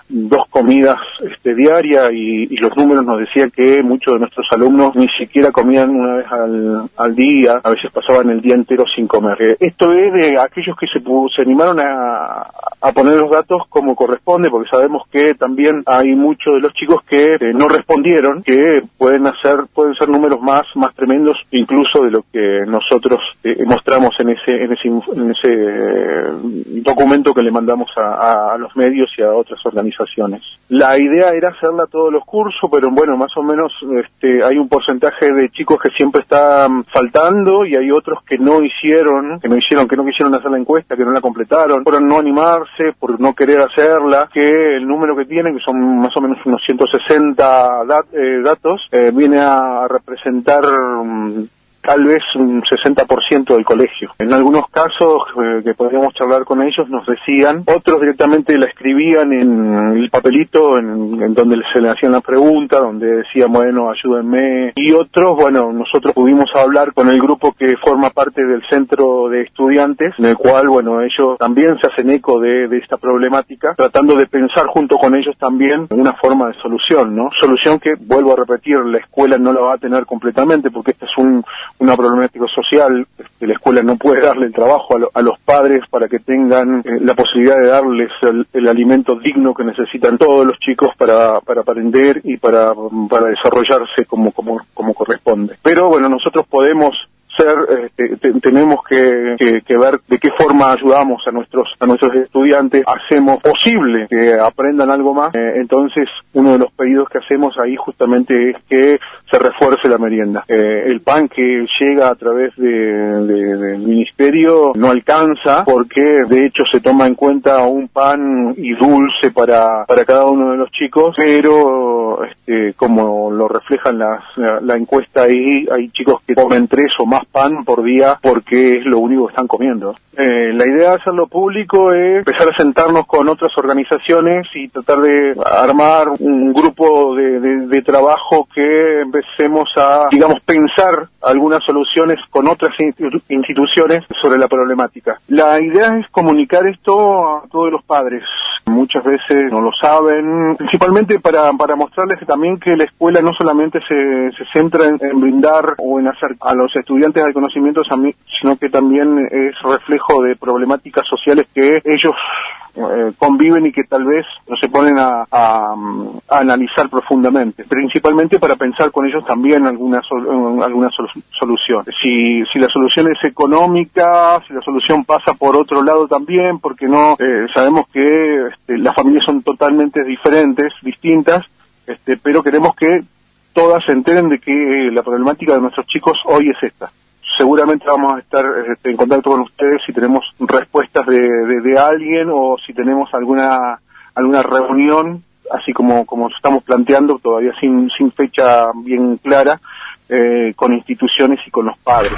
dos comidas este, diarias y, y los números nos decían que muchos de nuestros alumnos ni siquiera comían una vez al, al día, a veces pasaban el día entero sin comer. Eh, esto es de aquellos que se, se animaron a, a poner los datos como corresponde, porque sabemos que también hay muchos de los chicos que eh, no respondieron, que pueden hacer, pueden ser números más, más tremendos incluso de lo que nosotros eh, mostramos en ese, en ese, en ese eh, documento que le mandamos a, a, a los medios y a otras organizaciones. La idea era hacerla a todos los cursos, pero bueno, más o menos este, hay un porcentaje de chicos que siempre están faltando y hay otros que no hicieron, que no hicieron, que no quisieron hacer la encuesta, que no la completaron, por no animarse, por no querer hacerla, que el número que tienen, que son más o menos unos ciento sesenta dat, eh, datos, eh, viene a representar um, tal vez un sesenta por ciento del colegio. En algunos casos eh, que podríamos charlar con ellos nos decían, otros directamente la escribían en el papelito en, en donde se le hacían la pregunta, donde decían, bueno, ayúdenme, y otros, bueno, nosotros pudimos hablar con el grupo que forma parte del centro de estudiantes, en el cual, bueno, ellos también se hacen eco de, de esta problemática, tratando de pensar junto con ellos también una forma de solución, ¿no? Solución que, vuelvo a repetir, la escuela no la va a tener completamente, porque este es un una problemática social, que la escuela no puede darle el trabajo a, lo, a los padres para que tengan eh, la posibilidad de darles el, el alimento digno que necesitan todos los chicos para, para aprender y para, para desarrollarse como, como, como corresponde. Pero bueno, nosotros podemos ser, eh, te, tenemos que, que, que ver de qué forma ayudamos a nuestros a nuestros estudiantes, hacemos posible que aprendan algo más. Eh, entonces, uno de los pedidos que hacemos ahí justamente es que se refuerce la merienda. Eh, el pan que llega a través de, de, del ministerio no alcanza, porque de hecho se toma en cuenta un pan y dulce para para cada uno de los chicos, pero este, como lo reflejan las, la, la encuesta ahí, hay chicos que comen tres o más pan por día porque es lo único que están comiendo. Eh, la idea de hacerlo público es empezar a sentarnos con otras organizaciones y tratar de armar un grupo de, de, de trabajo que empecemos a, digamos, pensar algunas soluciones con otras instituciones sobre la problemática. La idea es comunicar esto a todos los padres. Muchas veces no lo saben, principalmente para, para mostrarles también que la escuela no solamente se, se centra en, en brindar o en hacer a los estudiantes al conocimiento, sino que también es reflejo de problemáticas sociales que ellos eh, conviven y que tal vez no se ponen a, a, a analizar profundamente, principalmente para pensar con ellos también alguna, sol, alguna sol, solución. Si, si la solución es económica, si la solución pasa por otro lado también, porque no eh, sabemos que este, las familias son totalmente diferentes, distintas, este, pero queremos que todas se enteren de que la problemática de nuestros chicos hoy es esta. Seguramente vamos a estar este, en contacto con ustedes si tenemos respuestas de, de, de alguien o si tenemos alguna alguna reunión, así como como estamos planteando, todavía sin sin fecha bien clara, eh, con instituciones y con los padres.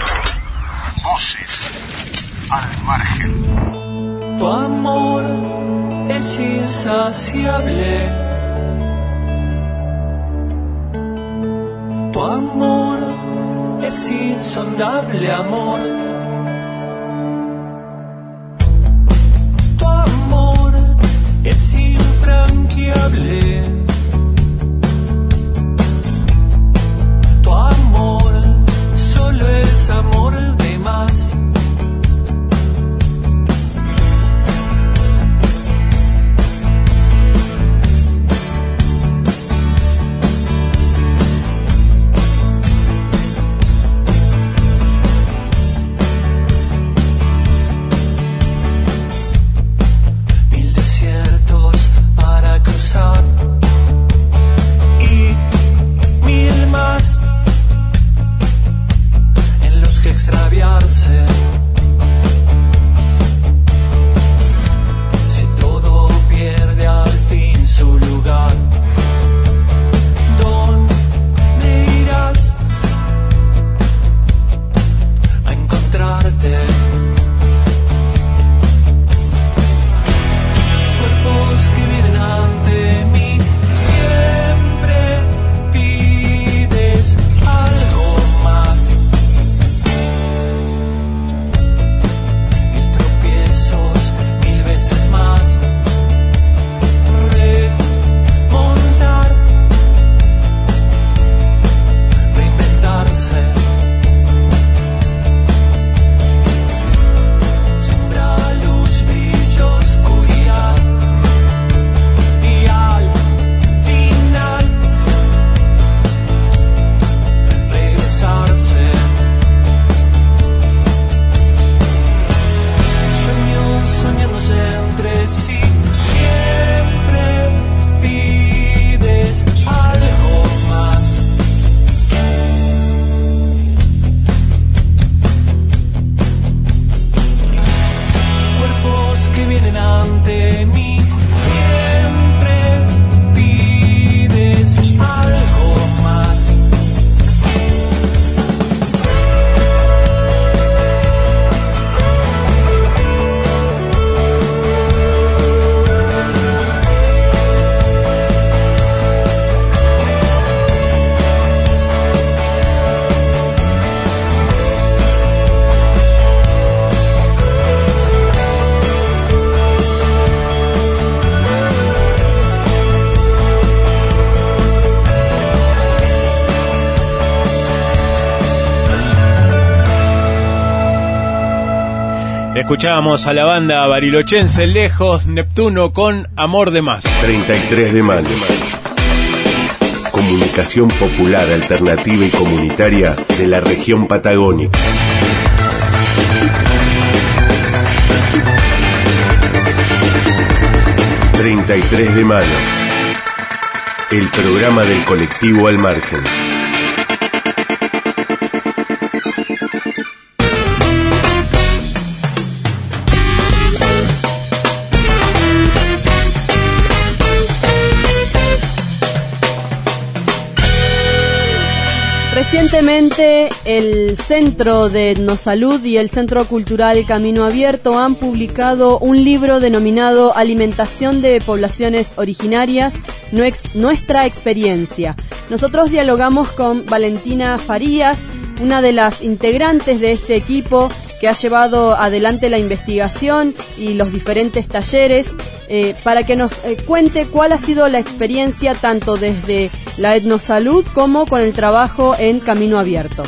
Voces al margen. Tu amor es insaciable. Tu amor es insondable, amor. Tu amor es infranqueable. Tu amor solo es amor de más. Mil desiertos para cruzar. Escuchábamos a la banda barilochense Lejos, Neptuno con Amor de Más. treinta y tres de mayo. Comunicación popular, alternativa y comunitaria de la región patagónica. treinta y tres de mayo. El programa del colectivo Al Margen. Recientemente el Centro de Etnosalud y el Centro Cultural Camino Abierto han publicado un libro denominado Alimentación de Poblaciones Originarias, Nuestra Experiencia. Nosotros dialogamos con Valentina Farías, una de las integrantes de este equipo que ha llevado adelante la investigación y los diferentes talleres, eh, para que nos eh, cuente cuál ha sido la experiencia tanto desde la etnosalud como con el trabajo en Camino Abierto.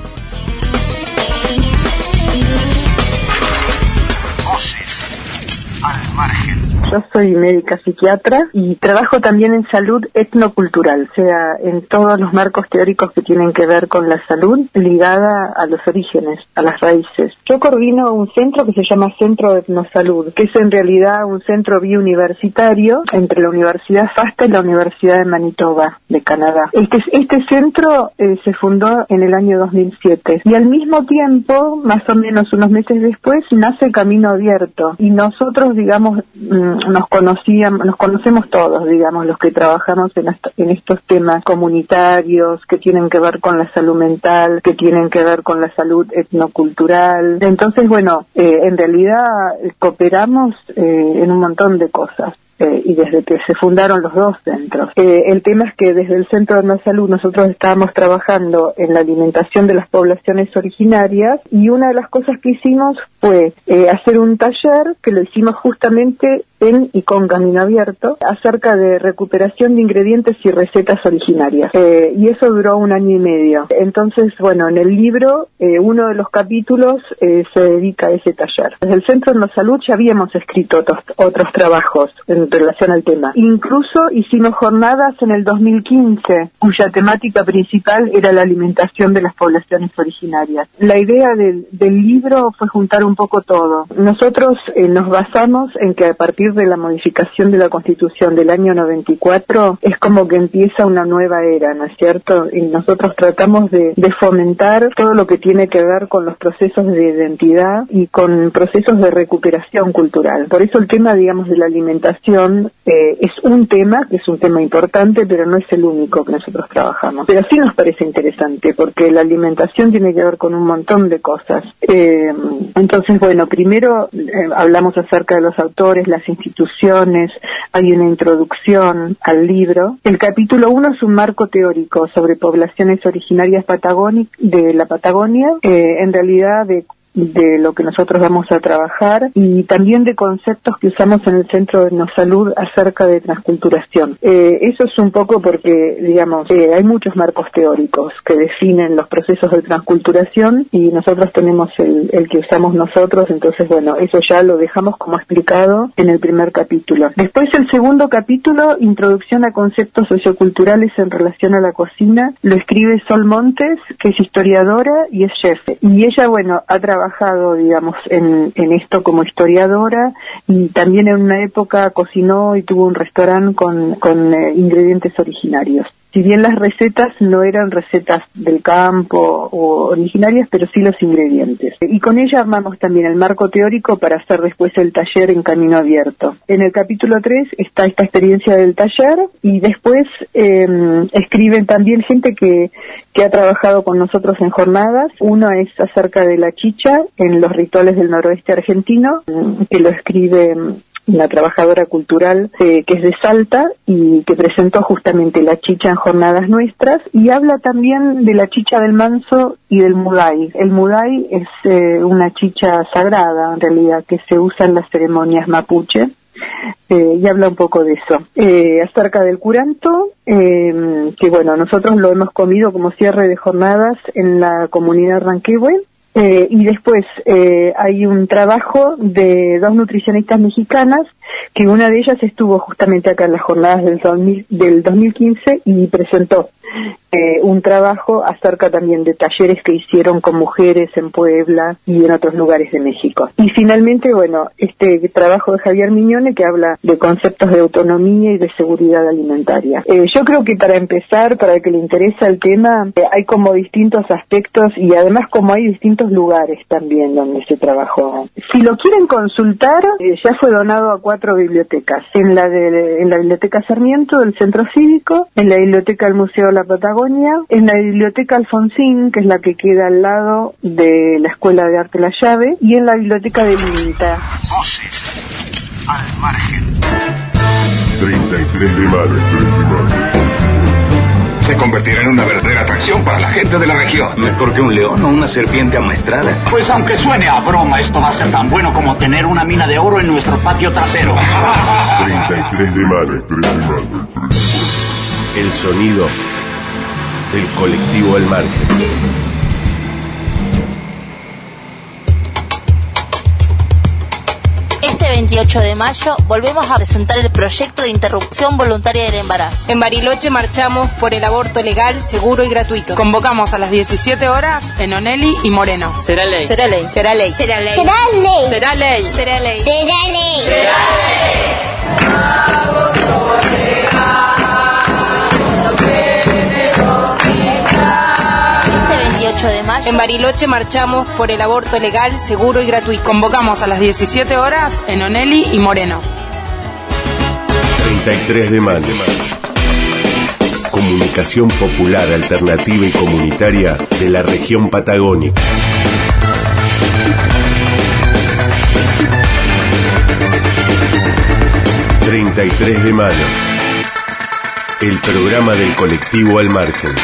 Voces al margen. Yo soy médica psiquiatra y trabajo también en salud etnocultural, o sea, en todos los marcos teóricos que tienen que ver con la salud ligada a los orígenes, a las raíces. Yo coordino un centro que se llama Centro de Etnosalud, que es en realidad un centro biuniversitario entre la Universidad FASTA y la Universidad de Manitoba, de Canadá. Este, este centro eh, se fundó en el año dos mil siete y al mismo tiempo, más o menos unos meses después, nace Camino Abierto y nosotros, digamos, nos conocíamos, nos conocemos todos, digamos, los que trabajamos en, est- en estos temas comunitarios que tienen que ver con la salud mental, que tienen que ver con la salud etnocultural. Entonces, bueno, eh, en realidad cooperamos eh, en un montón de cosas. Eh, y desde que se fundaron los dos centros. Eh, el tema es que desde el Centro de Etnosalud nosotros estábamos trabajando en la alimentación de las poblaciones originarias y una de las cosas que hicimos fue eh, hacer un taller que lo hicimos justamente en y con Camino Abierto acerca de recuperación de ingredientes y recetas originarias. Eh, y eso duró un año y medio. Entonces, bueno, en el libro eh, uno de los capítulos eh, se dedica a ese taller. Desde el Centro de Etnosalud ya habíamos escrito otros, otros trabajos en relación al tema. Incluso hicimos jornadas en el dos mil quince, cuya temática principal era la alimentación de las poblaciones originarias. La idea del, del libro fue juntar un poco todo. Nosotros eh, nos basamos en que a partir de la modificación de la Constitución del año noventa y cuatro es como que empieza una nueva era, ¿no es cierto? Y nosotros tratamos de, de fomentar todo lo que tiene que ver con los procesos de identidad y con procesos de recuperación cultural. Por eso el tema, digamos, de la alimentación Eh, es un tema, que es un tema importante, pero no es el único que nosotros trabajamos. Pero sí nos parece interesante, porque la alimentación tiene que ver con un montón de cosas. Eh, entonces, bueno, primero eh, hablamos acerca de los autores, las instituciones, hay una introducción al libro. El capítulo uno es un marco teórico sobre poblaciones originarias patagónicas de la Patagonia, eh, en realidad de de lo que nosotros vamos a trabajar y también de conceptos que usamos en el Centro de Etnosalud acerca de transculturación. Eh, eso es un poco porque, digamos, eh, hay muchos marcos teóricos que definen los procesos de transculturación y nosotros tenemos el, el que usamos nosotros, entonces, bueno, eso ya lo dejamos como explicado en el primer capítulo. Después, el segundo capítulo, Introducción a conceptos socioculturales en relación a la cocina, lo escribe Sol Montes, que es historiadora y es chef. Y ella, bueno, ha trabajado trabajado, digamos, en, en esto como historiadora y también en una época cocinó y tuvo un restaurante con, con eh, ingredientes originarios. Si bien las recetas no eran recetas del campo o originarias, pero sí los ingredientes. Y con ella armamos también el marco teórico para hacer después el taller en Camino Abierto. En el capítulo tres está esta experiencia del taller y después eh, escriben también gente que, que ha trabajado con nosotros en jornadas. Uno es acerca de la chicha en los rituales del noroeste argentino, que lo escribe una trabajadora cultural eh, que es de Salta y que presentó justamente la chicha en jornadas nuestras, y habla también de la chicha del manso y del mudai. El mudai es eh, una chicha sagrada, en realidad, que se usa en las ceremonias mapuche. Eh, y habla un poco de eso. Eh, acerca del curanto, eh, que bueno, nosotros lo hemos comido como cierre de jornadas en la comunidad Ranquehue, Eh, y después eh, hay un trabajo de dos nutricionistas mexicanas, que una de ellas estuvo justamente acá en las jornadas del, dos mil, del dos mil quince y presentó eh, un trabajo acerca también de talleres que hicieron con mujeres en Puebla y en otros lugares de México. Y finalmente, bueno, este trabajo de Javier Miñone, que habla de conceptos de autonomía y de seguridad alimentaria. Eh, yo creo que para empezar, para el que le interesa el tema, eh, hay como distintos aspectos y además como hay distintos lugares también donde se trabajó. Si lo quieren consultar, eh, ya fue donado a cuatro bibliotecas. En la de, en la Biblioteca Sarmiento del Centro Cívico, en la Biblioteca del Museo de la Patagonia, en la Biblioteca Alfonsín, que es la que queda al lado de la Escuela de Arte La Llave, y en la Biblioteca de Vinta. Voces al margen. treinta y tres de mayo. Se convertirá en una verdadera atracción para la gente de la región. Mejor que un león o una serpiente amaestrada. Pues aunque suene a broma, esto va a ser tan bueno como tener una mina de oro en nuestro patio trasero. treinta y tres de mayo. El sonido del colectivo al margen. Este veintiocho de mayo volvemos a presentar el proyecto de interrupción voluntaria del embarazo. En Bariloche marchamos por el aborto legal, seguro y gratuito. Convocamos a las diecisiete horas en Onelli y Moreno. Será ley. Será ley. Será ley. Será ley. Será ley. Será ley. Será ley. Será ley. Será de mayo. En Bariloche marchamos por el aborto legal, seguro y gratuito. Convocamos a las diecisiete horas en Onelli y Moreno. treinta y tres de mayo. Comunicación popular, alternativa y comunitaria de la región patagónica. treinta y tres de mayo. El programa del colectivo al margen.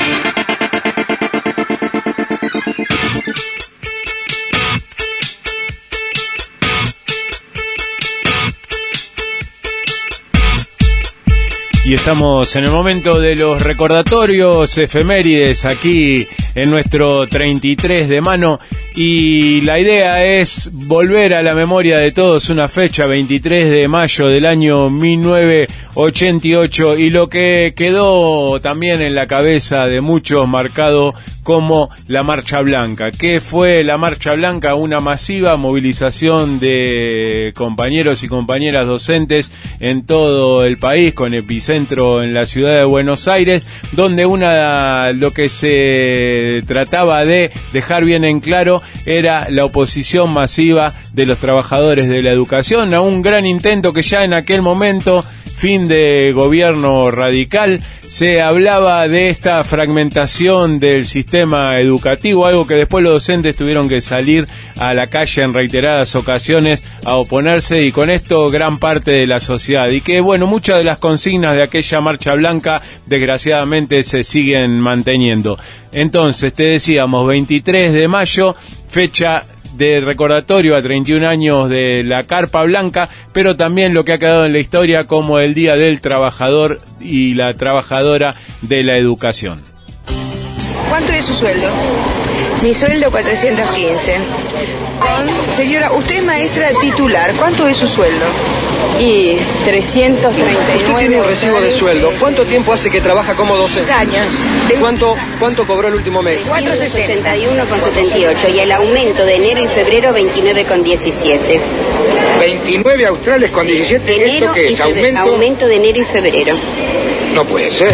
Y estamos en el momento de los recordatorios efemérides aquí en nuestro treinta y tres de mano, y la idea es volver a la memoria de todos una fecha, veintitrés de mayo del año mil novecientos ochenta y ocho, y lo que quedó también en la cabeza de muchos marcado como la Marcha Blanca. ¿Qué fue la Marcha Blanca? Una masiva movilización de compañeros y compañeras docentes en todo el país, con epicentro en la ciudad de Buenos Aires, donde una lo que se trataba de dejar bien en claro era la oposición masiva de los trabajadores de la educación a un gran intento que ya en aquel momento, fin de gobierno radical, se hablaba de esta fragmentación del sistema educativo, algo que después los docentes tuvieron que salir a la calle en reiteradas ocasiones a oponerse, y con esto gran parte de la sociedad, y que bueno, muchas de las consignas de aquella Marcha Blanca desgraciadamente se siguen manteniendo. Entonces, te decíamos, veintitrés de mayo, fecha de recordatorio a treinta y un años de la Carpa Blanca, pero también lo que ha quedado en la historia como el Día del Trabajador y la Trabajadora de la Educación. ¿Cuánto es su sueldo? Mi sueldo cuatrocientos quince. Señora, usted es maestra titular, ¿cuánto es su sueldo? Y trescientos treinta y nueve. Usted tiene un recibo de sueldo. ¿Cuánto tiempo hace que trabaja como docente? años. ¿Cuánto, cuánto cobró el último mes? cuatrocientos ochenta y uno con setenta y ocho, y el aumento de enero y febrero veintinueve con diecisiete. veintinueve australes con diecisiete. Enero ¿Esto qué es? ¿Aumento? Aumento de enero y febrero. No puede ser.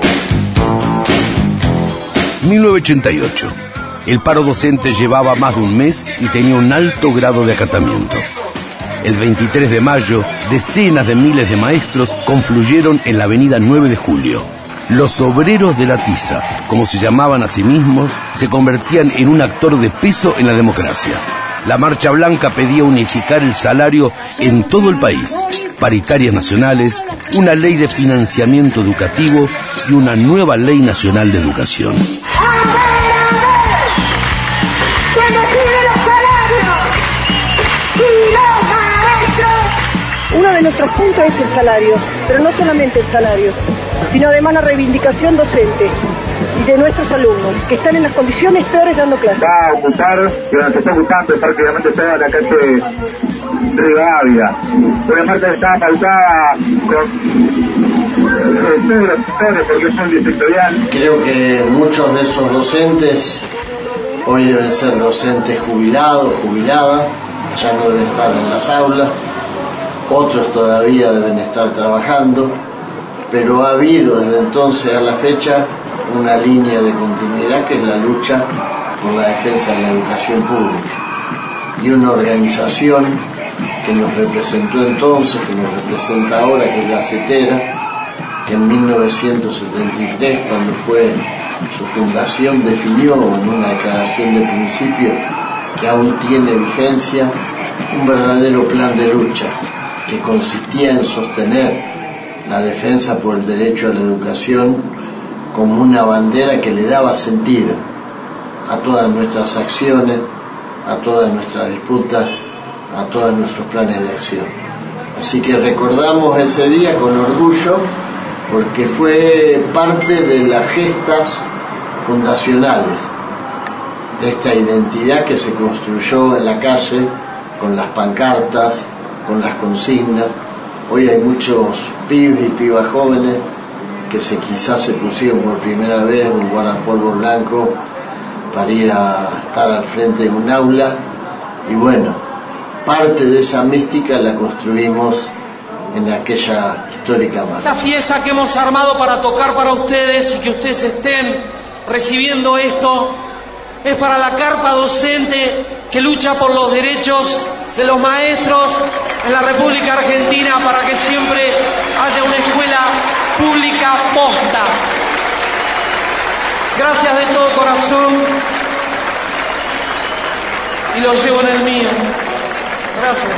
mil novecientos ochenta y ocho. El paro docente llevaba más de un mes y tenía un alto grado de acatamiento. El veintitrés de mayo, decenas de miles de maestros confluyeron en la avenida nueve de julio. Los obreros de la tiza, como se llamaban a sí mismos, se convertían en un actor de peso en la democracia. La Marcha Blanca pedía unificar el salario en todo el país, paritarias nacionales, una ley de financiamiento educativo y una nueva ley nacional de educación. Uno de nuestros puntos es el salario, pero no solamente el salario, sino además la reivindicación docente. y de nuestros alumnos, que están en las condiciones peores dando clases. Va a ocupar, durante está ocupando prácticamente toda la calle Rivadavia. Una parte está faltada con eh, todos los sectores porque es un dictatorial. Creo que muchos de esos docentes hoy deben ser docentes jubilados, jubiladas, ya no deben estar en las aulas, otros todavía deben estar trabajando, pero ha habido desde entonces a la fecha una línea de continuidad que es la lucha por la defensa de la educación pública y una organización que nos representó entonces, que nos representa ahora, que es la CETERA, que en mil novecientos setenta y tres, cuando fue su fundación, definió en una declaración de principio que aún tiene vigencia un verdadero plan de lucha que consistía en sostener la defensa por el derecho a la educación como una bandera que le daba sentido a todas nuestras acciones, a todas nuestras disputas, a todos nuestros planes de acción. Así que recordamos ese día con orgullo porque fue parte de las gestas fundacionales de esta identidad que se construyó en la calle con las pancartas, con las consignas. Hoy hay muchos pibes y pibas jóvenes que se, quizás se pusieron por primera vez un guardapolvo blanco para ir a estar al frente de un aula y bueno, parte de esa mística la construimos en aquella histórica marcha. Esta fiesta que hemos armado para tocar para ustedes y que ustedes estén recibiendo esto es para la carpa docente que lucha por los derechos de los maestros en la República Argentina para que siempre haya una escuela pública posta. Gracias de todo corazón y lo llevo en el mío. Gracias.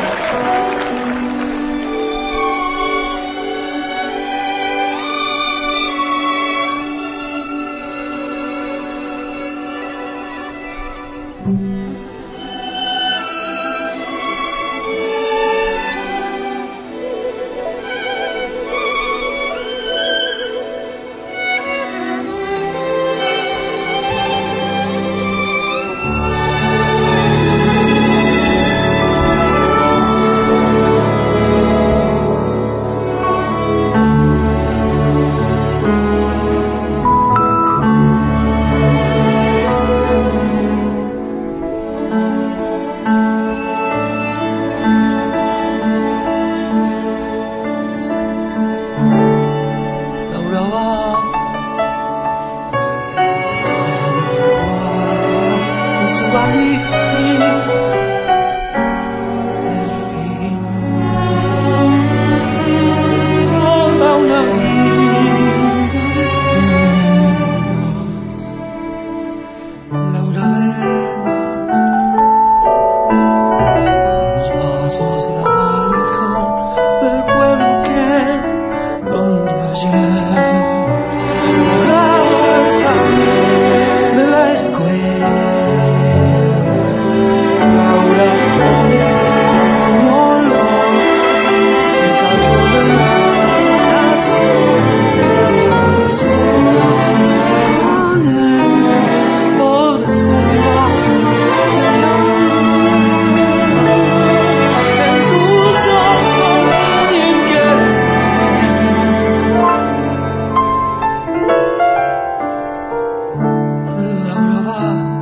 Laura va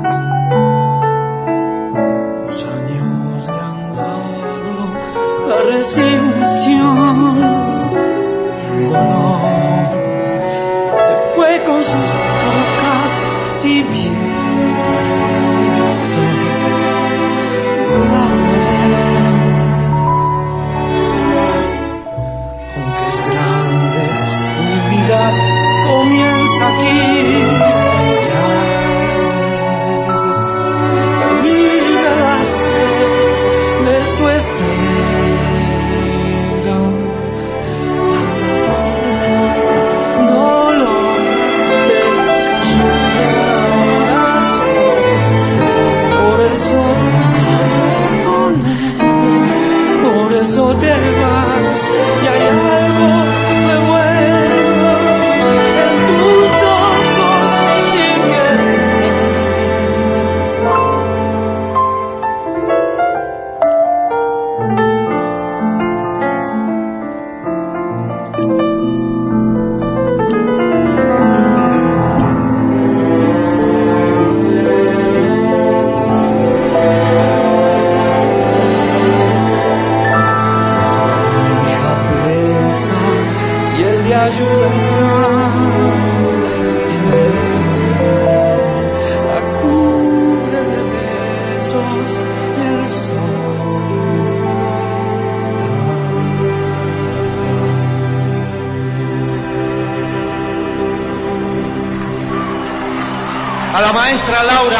a la maestra Laura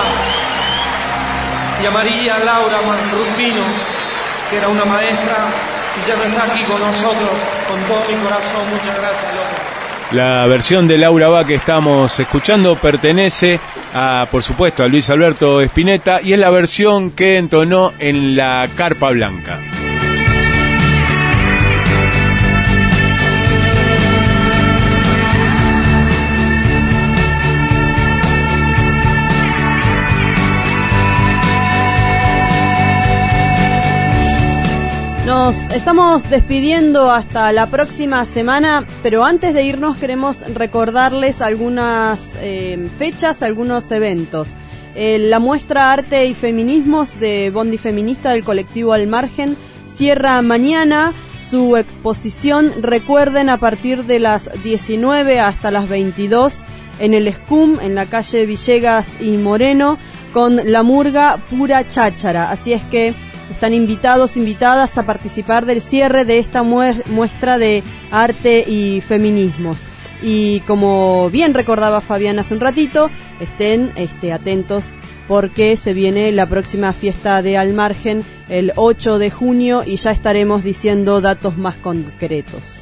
y a María Laura Rufino, que era una maestra y ya no está aquí con nosotros. Con todo mi corazón, muchas gracias, Laura. La versión de Laura Bá que estamos escuchando pertenece a, por supuesto, a Luis Alberto Spinetta, y es la versión que entonó en la Carpa Blanca. Nos estamos despidiendo hasta la próxima semana, pero antes de irnos queremos recordarles algunas eh, fechas, algunos eventos. Eh, la muestra Arte y Feminismos de Bondi Feminista del colectivo Al Margen cierra mañana su exposición, recuerden, a partir de las diecinueve hasta las veintidós en el Scum, en la calle Villegas y Moreno, con la murga Pura Cháchara. Así es que están invitados, invitadas a participar del cierre de esta muestra de arte y feminismos. Y como bien recordaba Fabián hace un ratito, estén este, atentos porque se viene la próxima fiesta de Al Margen el ocho de junio y ya estaremos diciendo datos más concretos.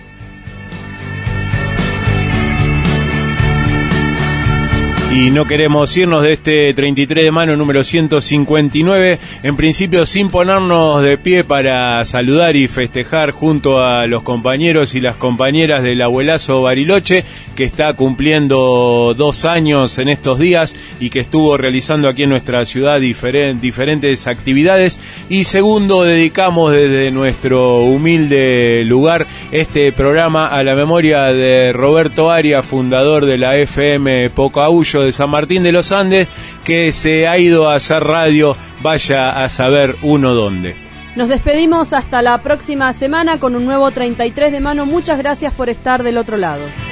Y no queremos irnos de este treinta y tres de mano número ciento cincuenta y nueve, en principio sin ponernos de pie para saludar y festejar junto a los compañeros y las compañeras del Abuelazo Bariloche, que está cumpliendo dos años en estos días y que estuvo realizando aquí en nuestra ciudad diferent, diferentes actividades. Y segundo, dedicamos desde nuestro humilde lugar este programa a la memoria de Roberto Aria, fundador de la F M Pocahuyo de San Martín de los Andes, que se ha ido a hacer radio, vaya a saber uno dónde. Nos despedimos hasta la próxima semana con un nuevo treinta y tres de mano. Muchas gracias por estar del otro lado.